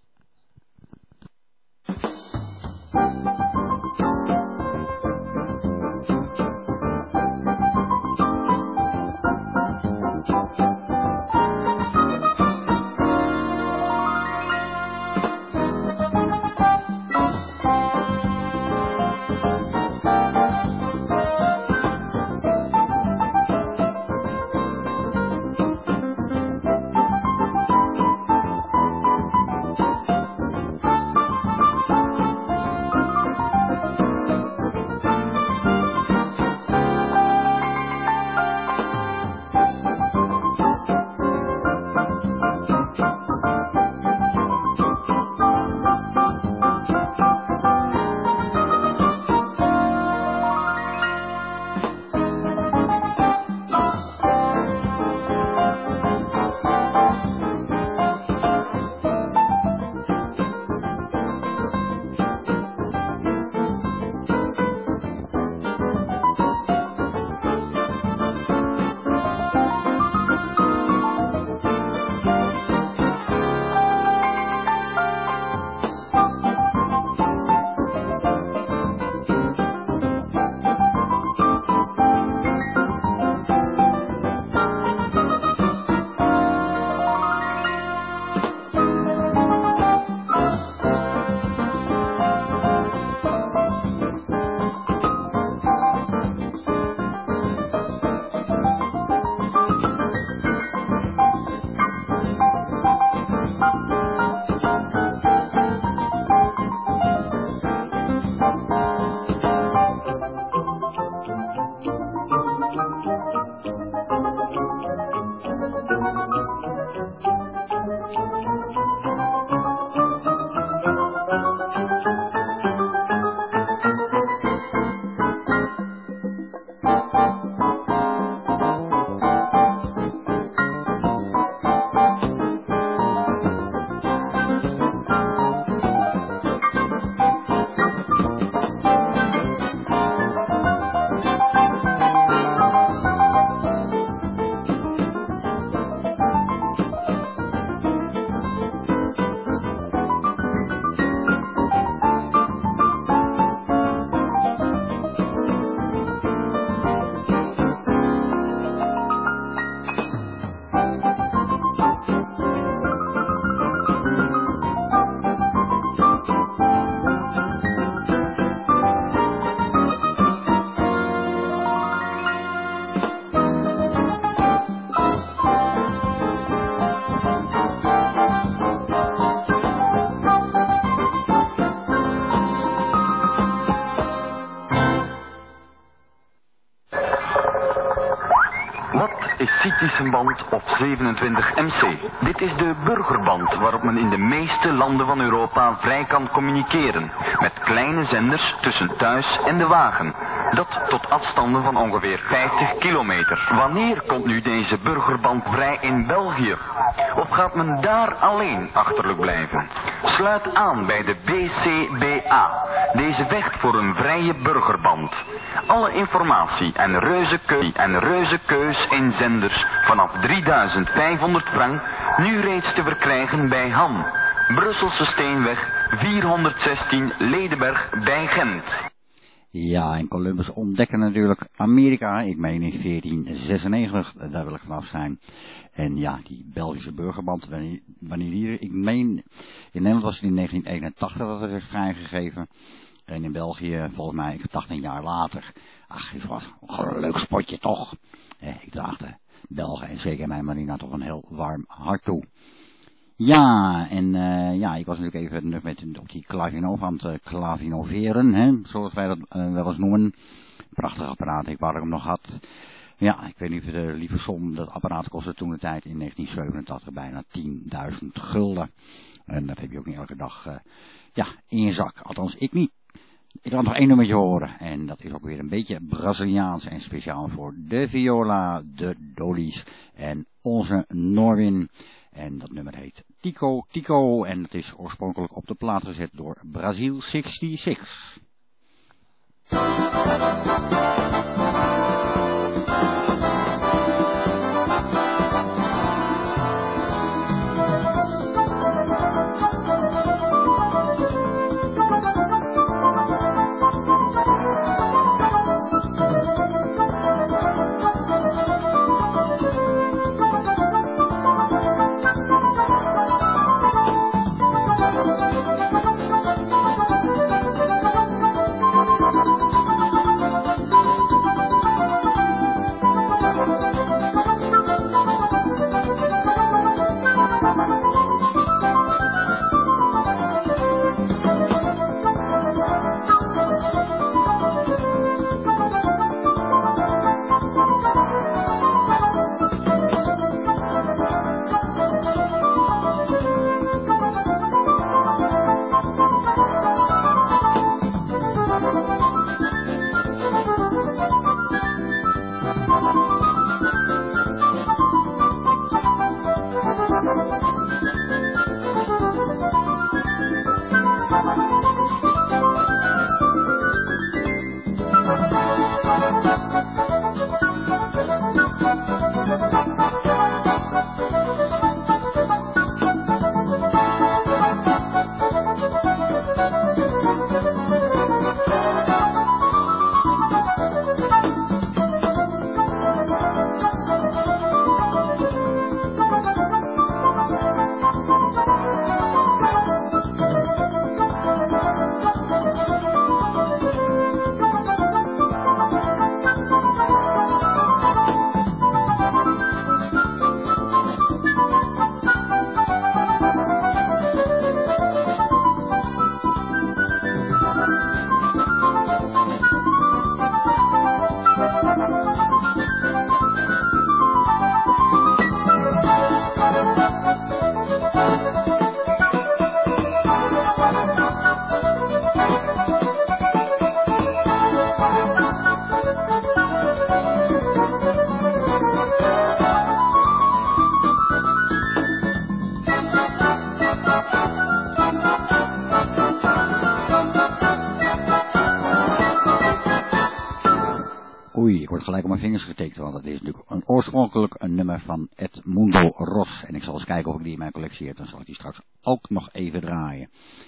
Citizenband of zevenentwintig M C. Dit is de burgerband waarop men in de meeste landen van Europa vrij kan communiceren. Met kleine zenders tussen thuis en de wagen. Dat tot afstanden van ongeveer vijftig kilometer. Wanneer komt nu deze burgerband vrij in België? Of gaat men daar alleen achterlijk blijven? Sluit aan bij de B C B A. Deze vecht voor een vrije burgerband. Alle informatie en reuzekeus en reuzekeus in zenders vanaf drieduizend vijfhonderd frank nu reeds te verkrijgen bij Ham. Brusselse Steenweg vierhonderdzestien Ledenberg bij Gent. Ja, en Columbus ontdekte natuurlijk Amerika, ik meen in veertien zesennegentig, daar wil ik vanaf zijn. En ja, die Belgische burgerband, wanneer, wanneer die, ik meen, in Nederland was het in negentien eenentachtig dat het werd vrijgegeven. En in België, volgens mij, tachtig jaar later. Ach, is wat een leuk spotje toch. Eh, ik dacht, de Belgen en zeker mijn Marina toch een heel warm hart toe. Ja, en uh, ja, ik was natuurlijk even met, op die Clavinov aan het uh, clavinoveren, hè, zoals wij dat uh, wel eens noemen. Prachtig apparaat, ik waar ik hem nog had. Ja, ik weet niet of de lieve som, dat apparaat kostte toen de tijd in negentien zevenentachtig bijna tienduizend gulden. En dat heb je ook niet elke dag uh, ja, in je zak, althans ik niet. Ik laat nog één nummertje horen en dat is ook weer een beetje Braziliaans en speciaal voor de viola, de Dolies en onze Norwin. En dat nummer heet Tico Tico en het is oorspronkelijk op de plaat gezet door Brazil zesenzestig. Oei, ik word gelijk op mijn vingers getikt, want het is natuurlijk een oorspronkelijk een nummer van Edmundo Ros. En ik zal eens kijken of ik die in mijn collectie heb, dan zal ik die straks ook nog even draaien.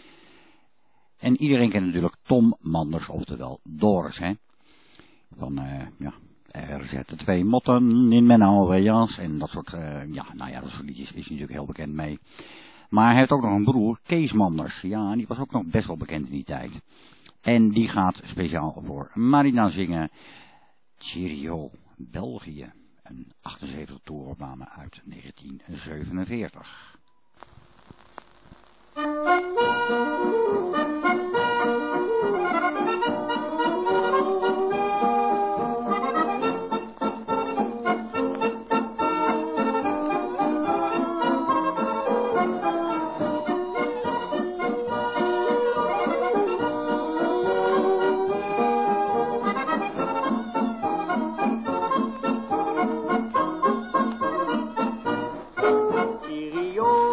En iedereen kent natuurlijk Tom Manders, oftewel Doris, hè. Van, uh, ja, er zetten twee motten in mijn oude jas en dat soort, uh, ja, nou ja, dat soort liedjes is hij natuurlijk heel bekend mee. Maar hij heeft ook nog een broer, Kees Manders. Ja, en die was ook nog best wel bekend in die tijd. En die gaat speciaal voor Marina zingen. Cheerio, België. Een achtenzeventig toeropname uit negentien zevenenveertig. Cheerio,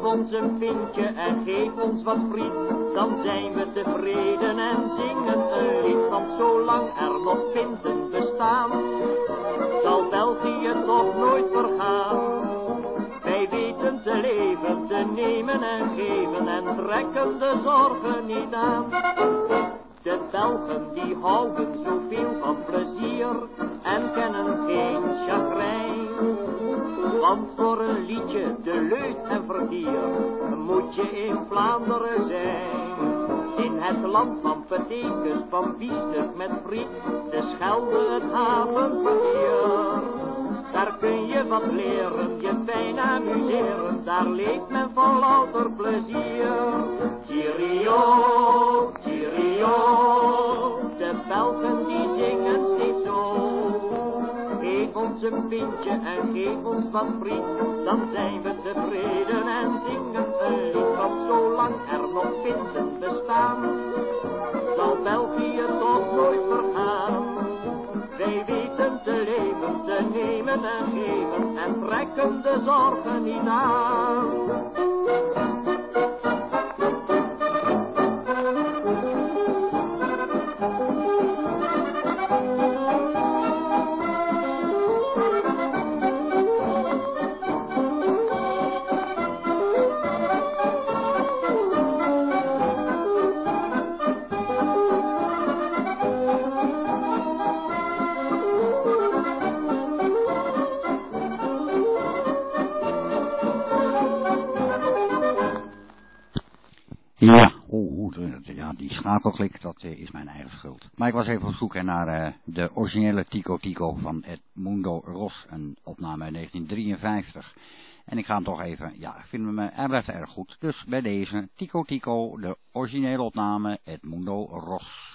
ons een pintje en geef ons wat friet, dan zijn we tevreden en zingen een lied. Want zolang er nog pinten bestaan, zal België toch nooit vergaan. Wij weten te leven, te nemen en geven en trekken de zorgen niet aan. De Belgen die houden zoveel van plezier en kennen geen chagrijn. Want voor een liedje, de leut en vertier, moet je in Vlaanderen zijn. In het land van patekens, van biefstuk met friet, de Schelde, het havenverkeer. Daar kun je wat leren, je fijn amuseren, daar leeft men van louter plezier. Cheerio, cheerio, de Belgen die zingen steeds zo. Geef ons een pintje en geef ons wat friet, dan zijn we tevreden en zingen een lied. Want zolang er nog pinten bestaan, zal België toch nooit vergaan. Wij weten te leven, te nemen en geven en trekken de zorgen niet aan. Ja, oeh, ja, die schakelklik, dat uh, is mijn eigen schuld. Maar ik was even op zoek naar uh, de originele Tico Tico van Edmundo Ros, een opname uit negentien drieënvijftig. En ik ga hem toch even, ja, ik vind hem, uh, hij blijft erg goed. Dus bij deze Tico Tico, de originele opname Edmundo Ros.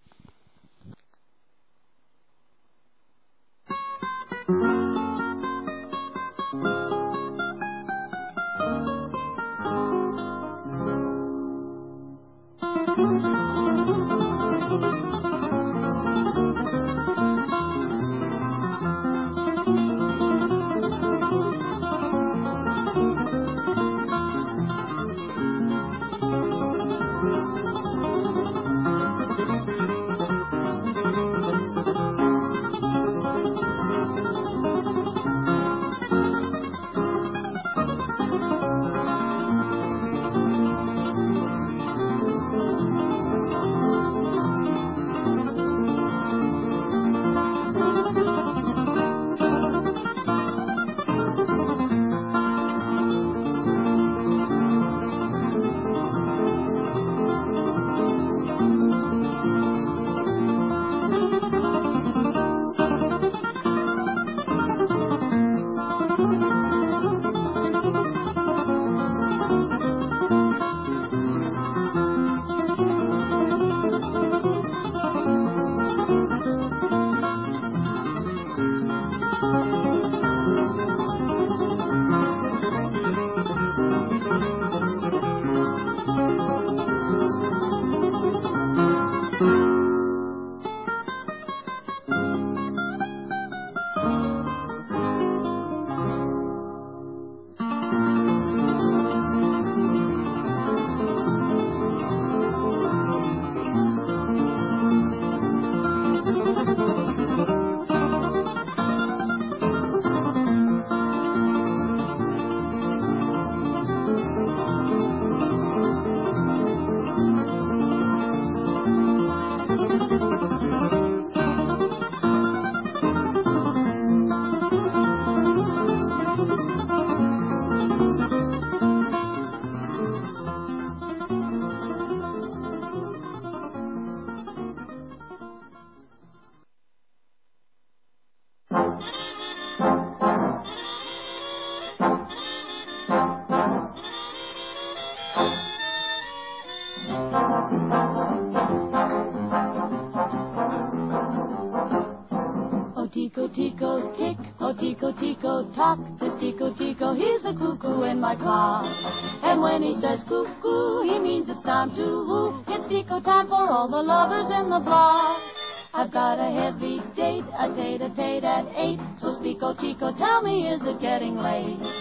Tico, tico, tick, oh tico, tico, tock. This tico, tico, he's a cuckoo in my clock. And when he says cuckoo, he means it's time to woo. It's tico time for all the lovers in the block. I've got a heavy date, a date, a date at eight. So speak, oh tico, tell me, is it getting late?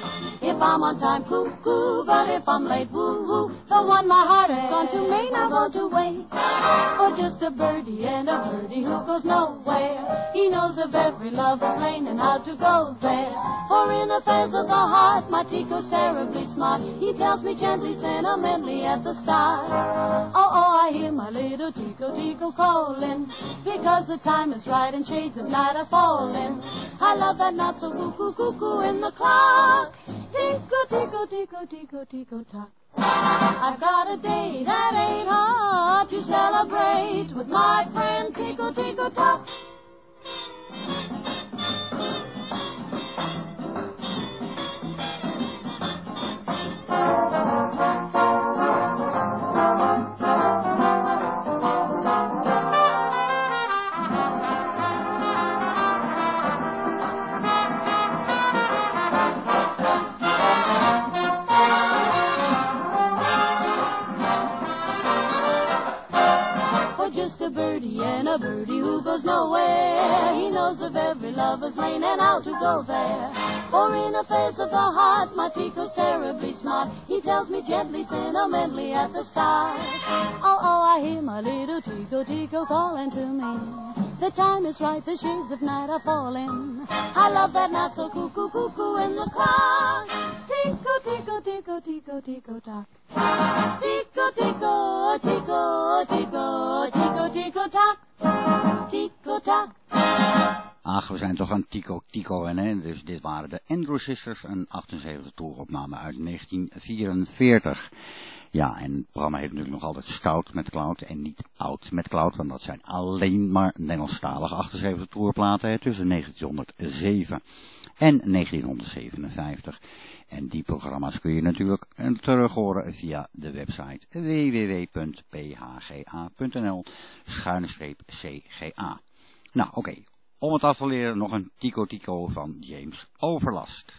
If I'm on time, cuckoo, but if I'm late, woo-woo. The one my heart has gone to may not want to wait for just a birdie and a birdie who goes nowhere. He knows of every lover's lane and how to go there. For in affairs of the heart, my Tico's terribly smart. He tells me gently, sentimentally at the start. Oh, oh, I hear my little Tico, Tico calling, because the time is right and shades of night are falling. I love that not so cuckoo, cuckoo in the clock. Tico, Tico, Tico, Tico, Tico, tock. I've got a date at eight hard to celebrate with my friend Tico, Tico, tock. A birdie who goes nowhere. He knows of every lover's lane and how to go there. For in affairs of the heart, my Tico's terribly smart. He tells me gently, sentimentally at the start. Oh, oh, I hear my little Tico, Tico calling to me. The time is right, the shades of night are falling. I love that not so cuckoo, cuckoo in the clock. Tico, Tico, Tico, Tico, Tico, tock. Tico, Tico, Tico, Tico, Tico, Tico, tock. Tico, tock. Ach, we zijn toch aan Tico Tico en hè. Dus dit waren de Andrew Sisters, een achtenzeventig toeropname uit negentien vierenveertig. Ja, en het programma heet natuurlijk nog altijd Stout met Cloud en niet Oud met Cloud, want dat zijn alleen maar Nederlandstalige achtenzeventig toerplaten hè, tussen negentienhonderdzeven en negentienhonderdzevenenvijftig. En die programma's kun je natuurlijk terug horen via de website w w w punt p h g a punt n l schuine streep c g a. Nou, oké. Okay. Om het af te leren nog een Tico Tico van James Overlast.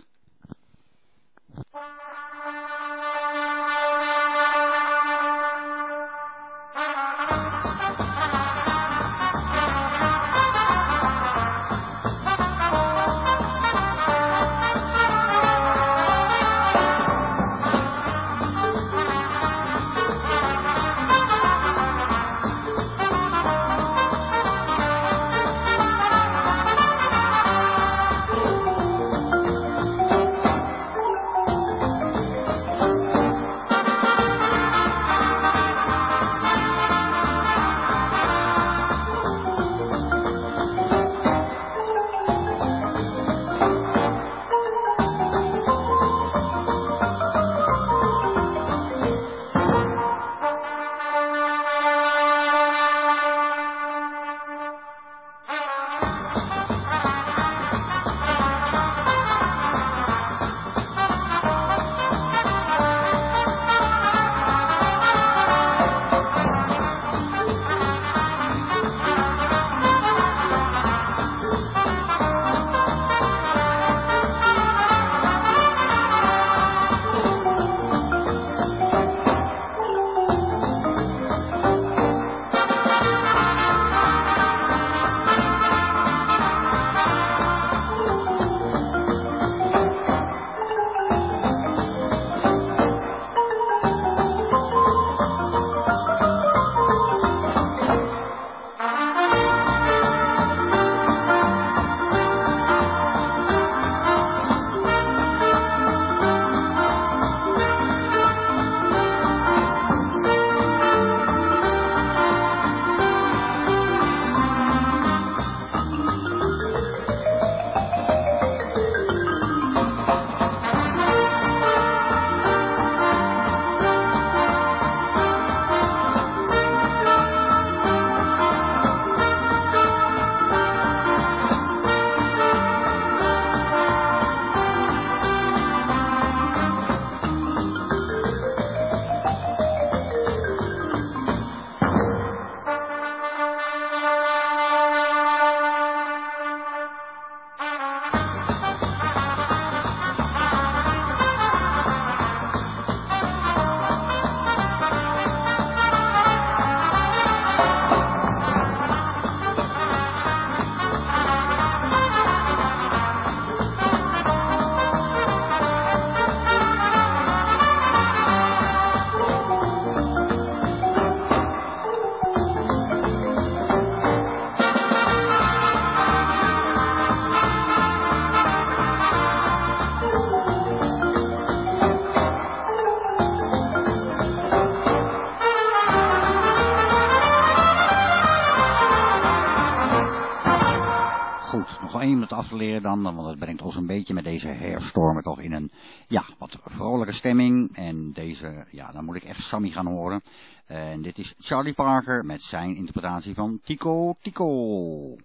één om het af te leren dan, want het brengt ons een beetje met deze herfststormen toch in een, ja, wat vrolijke stemming. En deze, ja, dan moet ik echt Sammy gaan horen. En dit is Charlie Parker met zijn interpretatie van Tico Tico.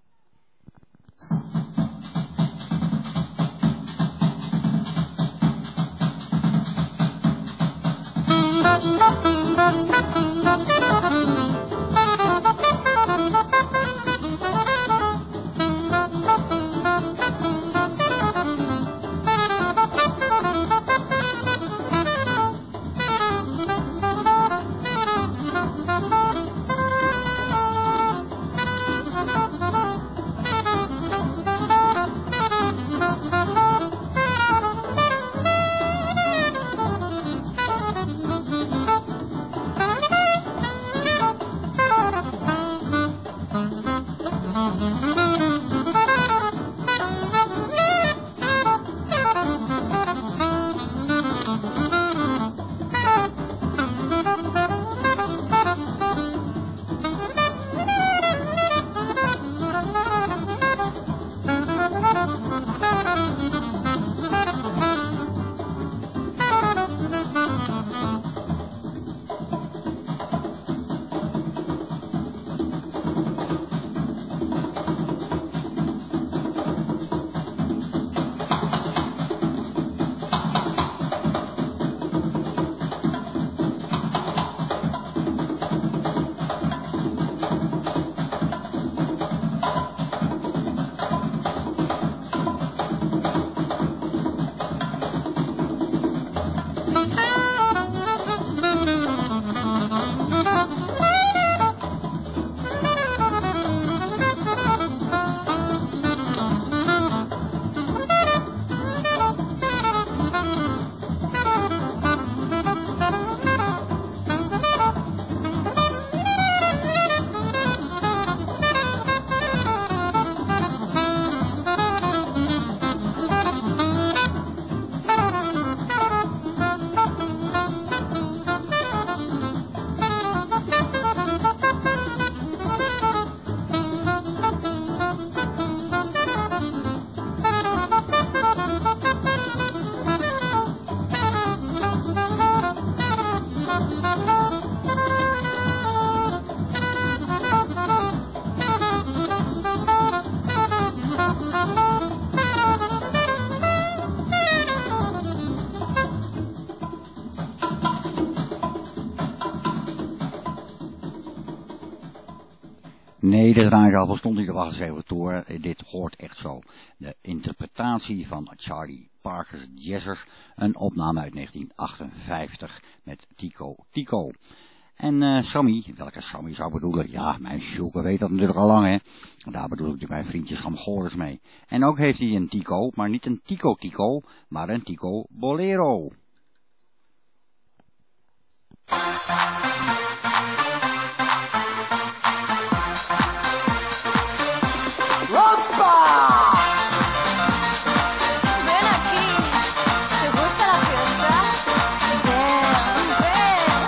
Nee, de draaitafel stond niet te wachten, schreef door. Dit hoort echt zo. De interpretatie van Charlie Parker's Jazzers, een opname uit negentien achtenvijftig met Tico Tico. En uh, Sammy, welke Sammy zou bedoelen? Ja, mijn Sjoeke weet dat natuurlijk al lang, hè. En daar bedoel ik mijn vriendjes Gamgoorders mee. En ook heeft hij een Tico, maar niet een Tico Tico, maar een Tico Bolero. ¡Opa! Ven aquí. ¿Te gusta la fiesta? Ven, ven.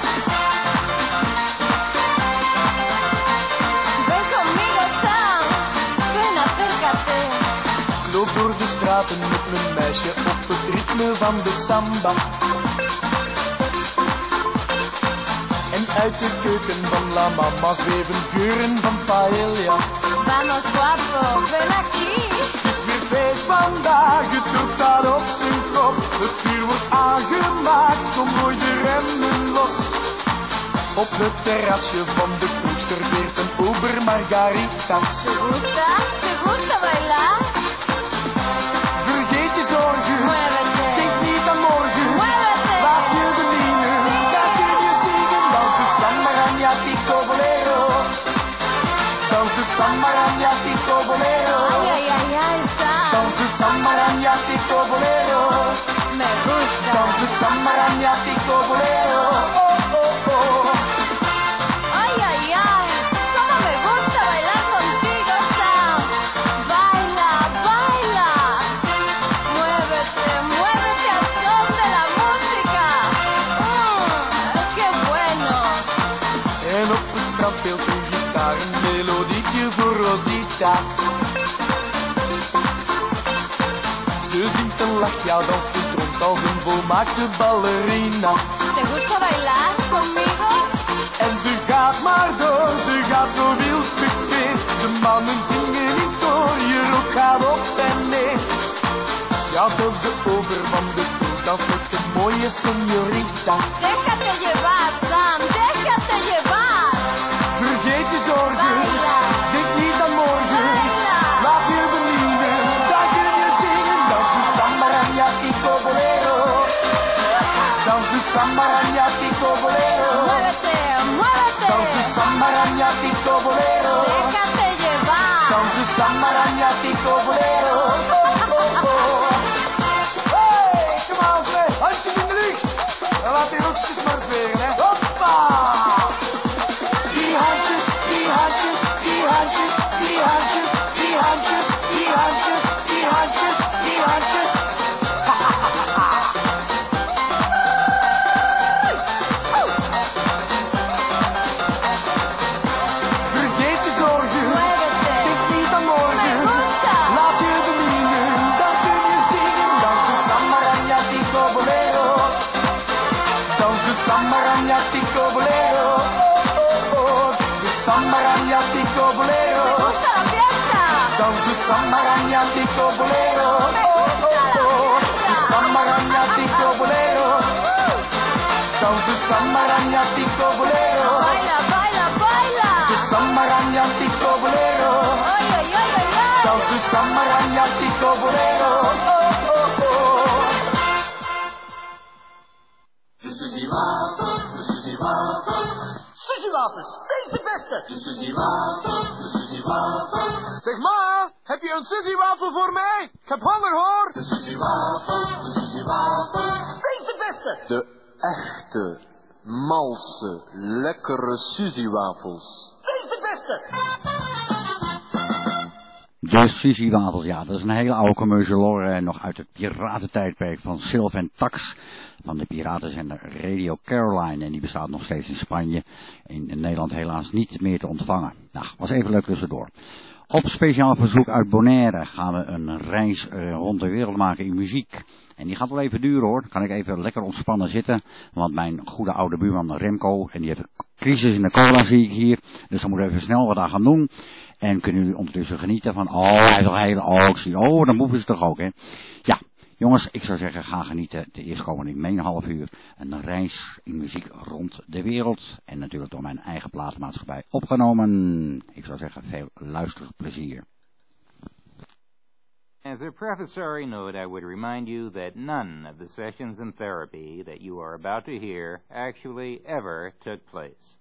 Ven conmigo, Sam. Ven, acércate. Ik loop door de straten met mijn meisje op het ritme van de samba. En uit de keuken van la mama zweven geuren van paella. Vamos, guapo, ven aquí. Het is weer feest vandaag, het dorp staat op zijn kop. Het vuur wordt aangemaakt, kom gooi de remmen los. Op het terrasje van de kroeg serveert een ober margaritas. ¿Te gusta? ¿Te gusta bailar? Vergeet je zorgen, Muévete. denk niet aan morgen. Muévete. Laat je bedienen, daar kun je zingen. Danke Samaranja Tico Bolero. Danke Samaranja Tico Bolero. Ay, ay, ay, ay, Sam. Danke Samaranja Tico Bolero. Me gusta. Danke Samaranja Tico Bolero. Oh, oh, oh. Ay, ay, ay. Cómo me gusta bailar contigo, Sam. Baila, baila. Muévete, muévete al son de la música. Mmm, qué bueno. En op het strand speelt een gitaar een melodietje voor Rosita. Ze zingt en lacht, ja, danst en tromt als een volmaakte ballerina. ¿Te gusta bailar conmigo? En ze gaat maar door, ze gaat zo wild verkeerd. De mannen zingen in koor, je rok gaat op en neer. Ja, zelfs de overman bedoelt als met de mooie señorita. Déjate llevar, Sam, déjate llevar. Vergeet je zorgen, Baila. denk niet aan morgen. Baila. Laat je benieuwen, dan kun je zingen. Dans de Samaranha Tico Bolero. Dans de Samaranha Tico Bolero. Muévete, muévete. Dans de Samaranha Tico Bolero. Déjate llevar. Dans de Samaranha Tico Bolero. Hey, kom aan, zeg. Handjes in de lucht. En laat die rokjes maar zweren, hè. Hoppa! Die handjes, die handjes, die handjes, die handjes, die handjes, die handjes, die handjes, die handjes. Vergeet je zorgen, denk niet aan morgen. Laat je benieuwen, dan kun je zingen. Dans de Samaranha Tico Bolero. Dans de Samaranha Tico Bolero. De Samaranha Tico Bolero. Me gusta la fiesta. Dans de Samaranha Tico Bolero. De Samaranha Tico Bolero. Dans de Samaranha Tico Bolero. Baila, baila, baila. De Samaranha Tico Bolero. Ay, ay, ay, ay, ay. Dans de Samaranha Tico Bolero. De Suziwafels, de Suziwafels. Suziwafels, deze is de beste. De Suziwafels, de Suziwafels. Zeg ma, heb je een Suziwafel voor mij? Ik heb honger hoor. De Suziwafels, de Suziwafels. Deze is de beste. De echte, malse, lekkere Suziwafels. Deze is de beste. De Suziwafels, ja, dat is een hele oude commercial hoor, eh, nog uit het piratentijdperk van Sylv en Tax, van de piratenzender Radio Caroline, en die bestaat nog steeds in Spanje, in, in Nederland helaas niet meer te ontvangen. Nou, was even leuk tussendoor. Op speciaal verzoek uit Bonaire gaan we een reis uh, rond de wereld maken in muziek. En die gaat wel even duren hoor, dan kan ik even lekker ontspannen zitten, want mijn goede oude buurman Remco, en die heeft een crisis in de cola zie ik hier, dus dan moet even snel wat aan gaan doen. En kunnen jullie ondertussen genieten van, oh, hij heeft nog hele, oh, ik zie, oh, dan moeten ze toch ook, hè. Ja, jongens, ik zou zeggen, ga genieten. De eerstkomende in een half uur een reis in muziek rond de wereld. En natuurlijk door mijn eigen platenmaatschappij opgenomen. Ik zou zeggen, veel luisterplezier. As a prefatory note, I would remind you that none of the sessions in therapy that you are about to hear actually ever took place.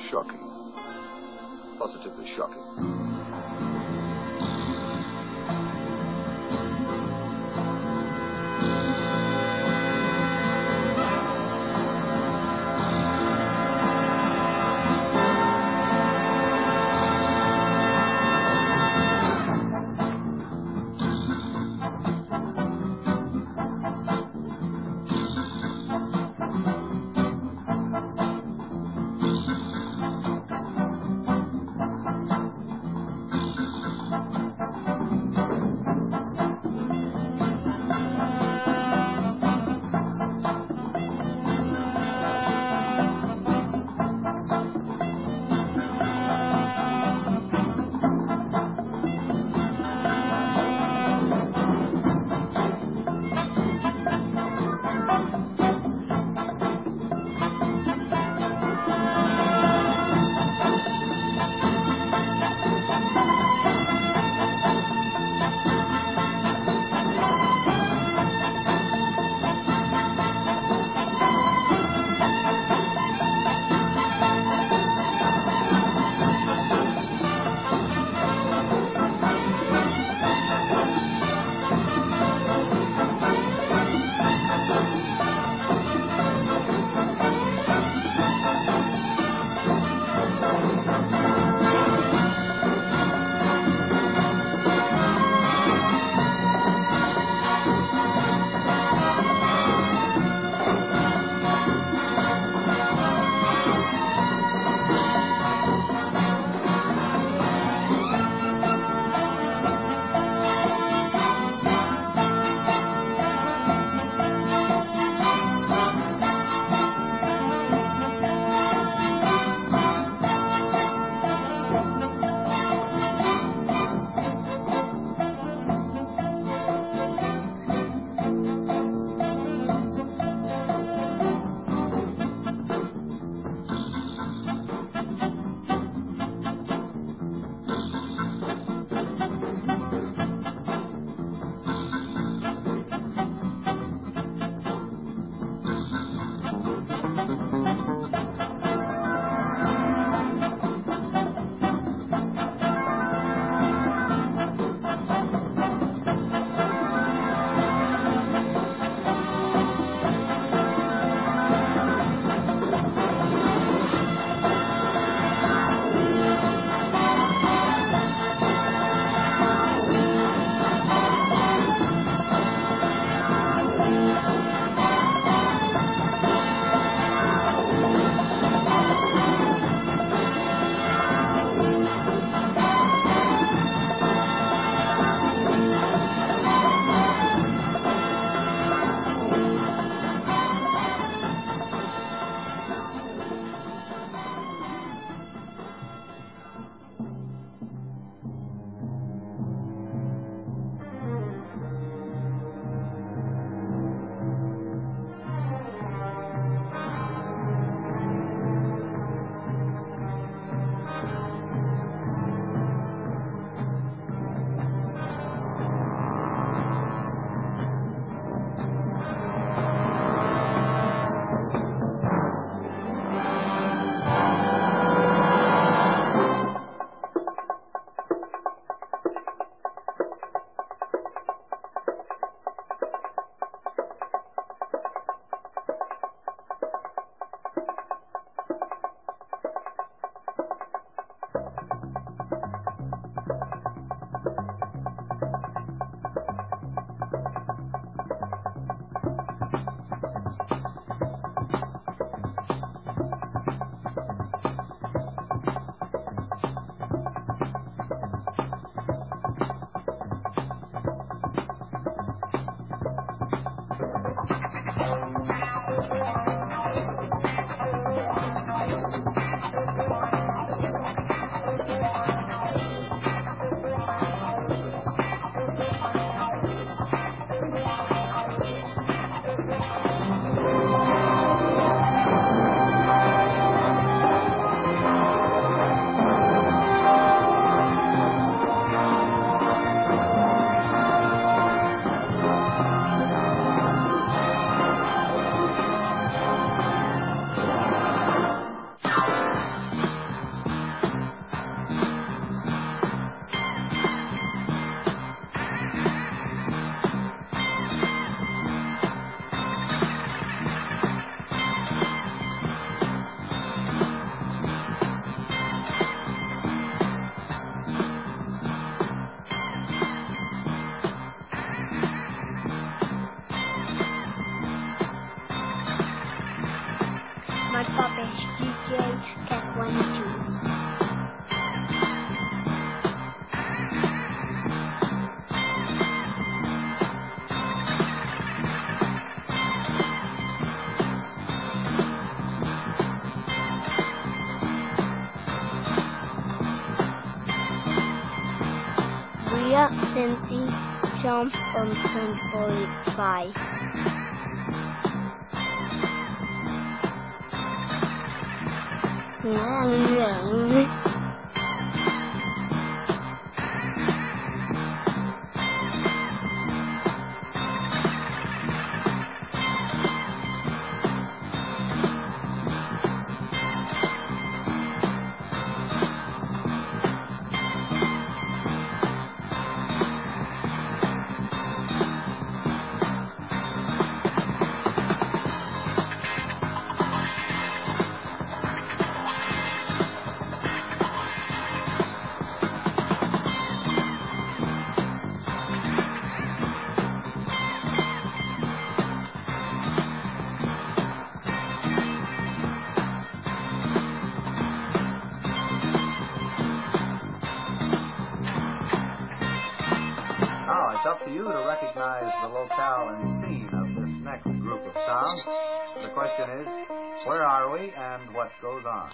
shocking. Positively shocking. J, cat one, two. Ria, Cincy, Champ on ten point five. It's up to you to recognize the locale and scene of this next group of sounds. The question is, where are we and what goes on?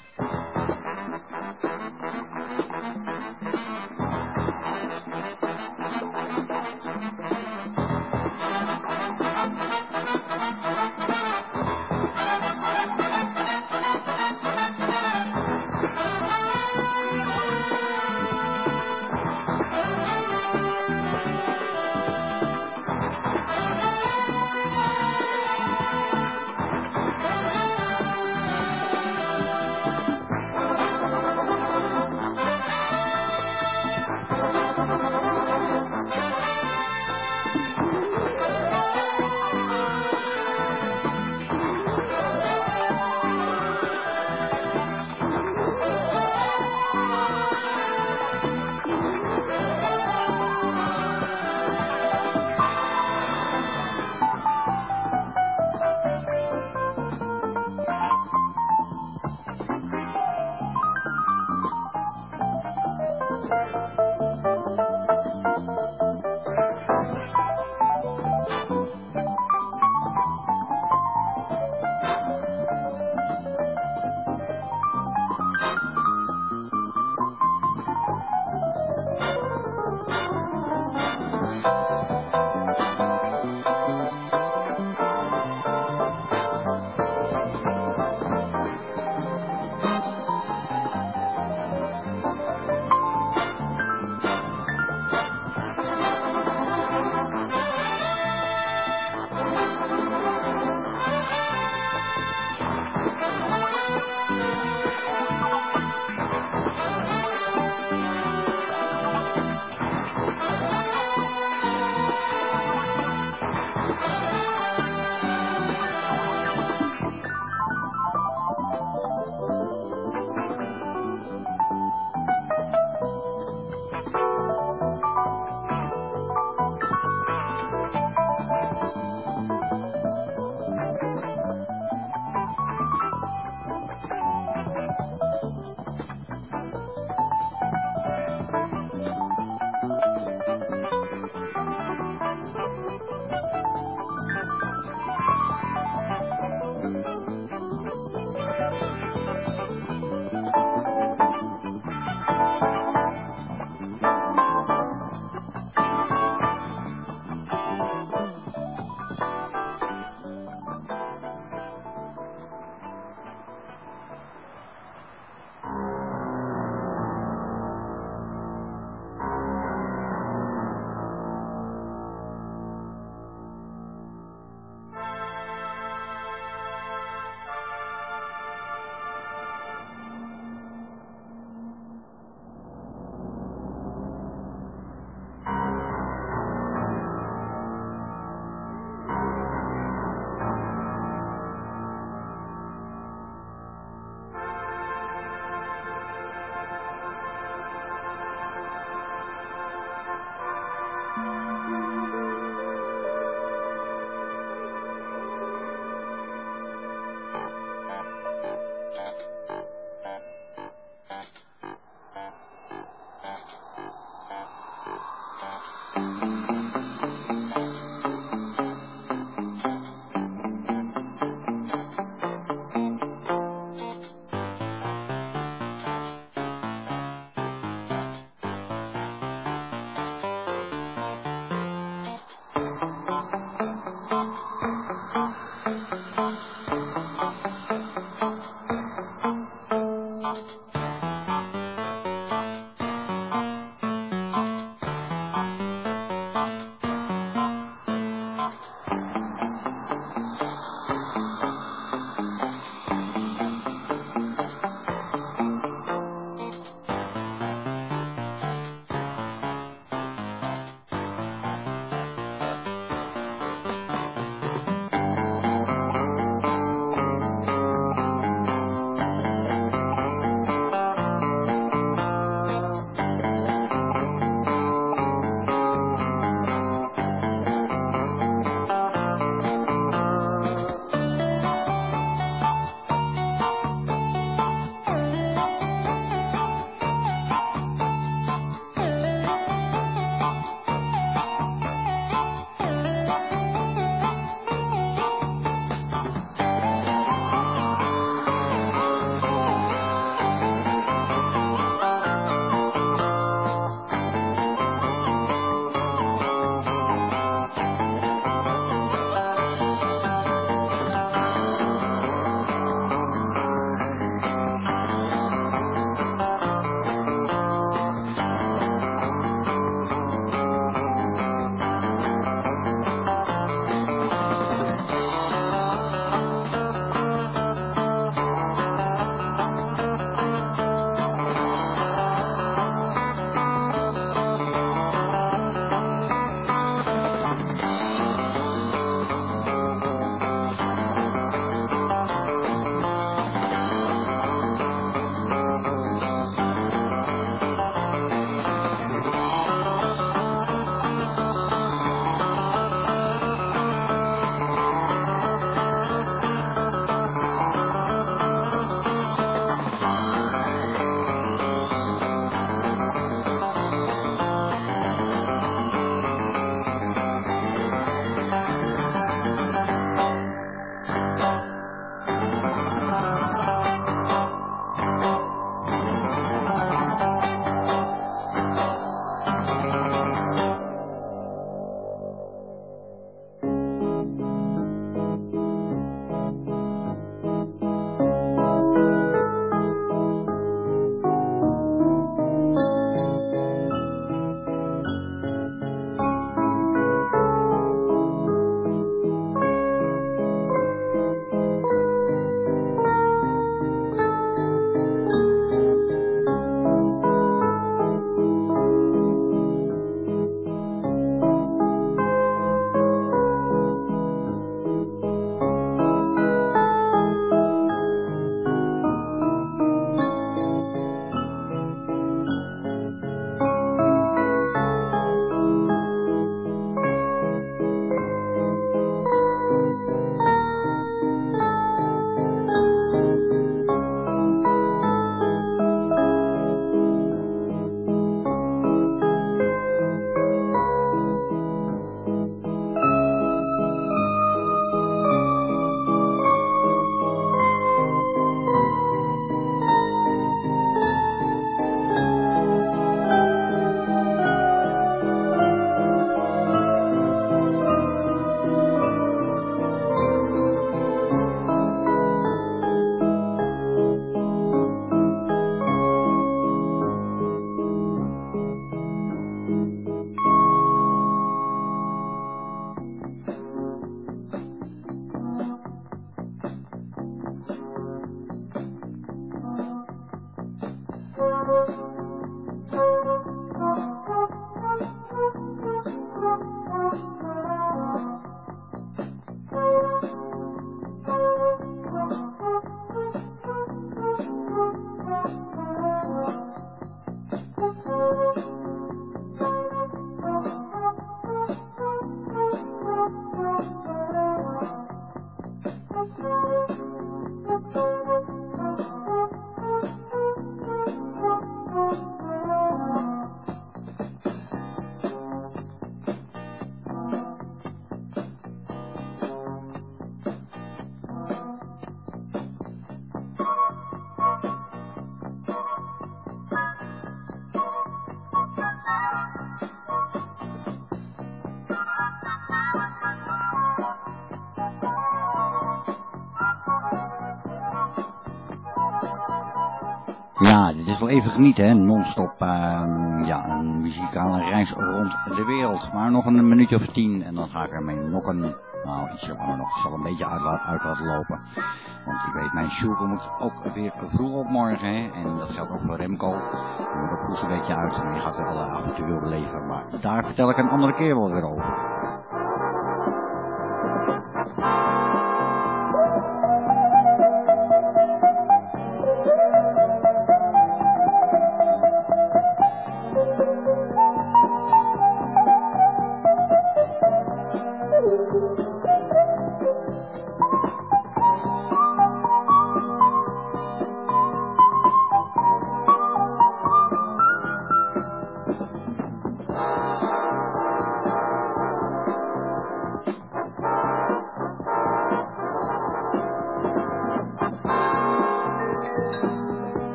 Het is wel even genieten, hè, non-stop, uh, ja, een muzikale reis rond de wereld. Maar nog een minuutje of tien en dan ga ik ermee nog een, nou ietsje langer nog, ik zal een beetje uit, uit laten lopen. Want ik weet, mijn Sjoeke moet ook weer vroeg op morgen, hè, en dat geldt ook voor Remco. Die moet ook vroeg een beetje uit en die gaat weer alle avonturen beleven. Maar daar vertel ik een andere keer wel weer over.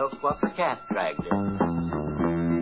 else what the cat dragged it.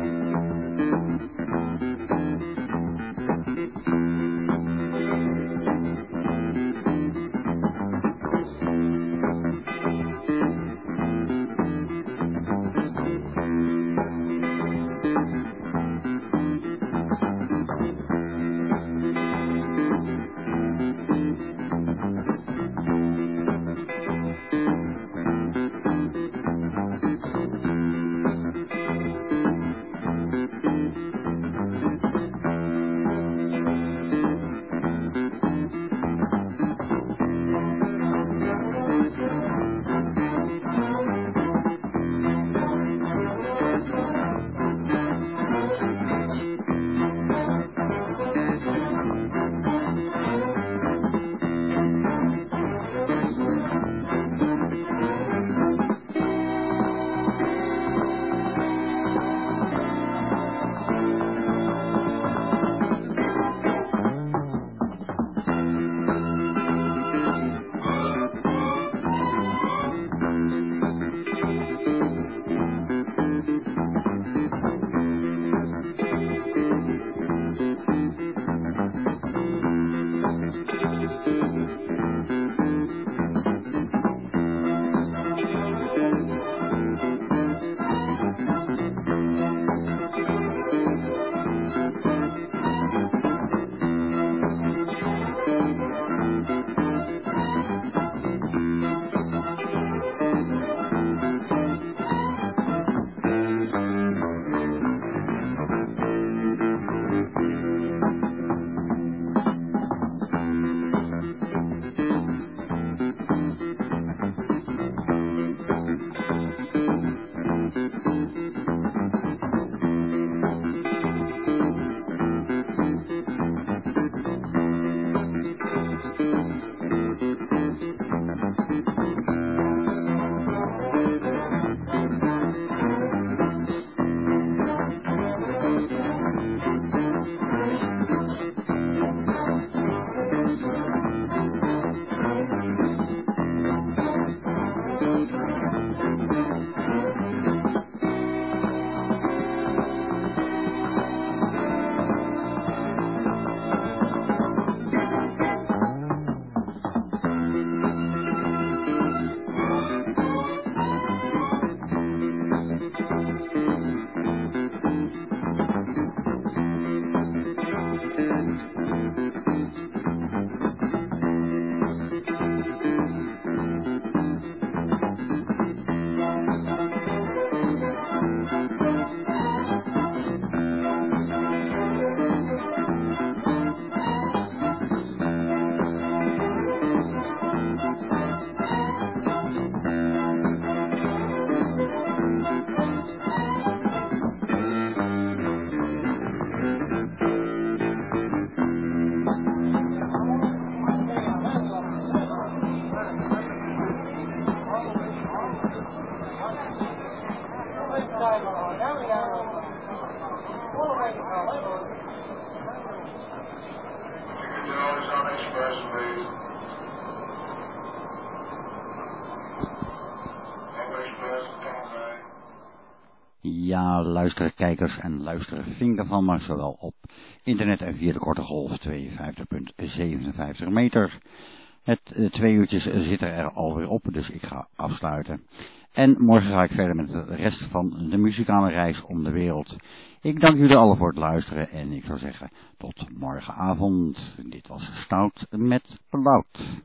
Ja, luisteren kijkers en luisteren vinken van me, zowel op internet en via de korte golf tweeënvijftig komma zevenenvijftig meter. Het uh, twee uurtjes zit er alweer op, dus ik ga afsluiten. En morgen ga ik verder met de rest van de muzikale reis om de wereld. Ik dank jullie allen voor het luisteren en ik zou zeggen tot morgenavond. Dit was Stout met Loud.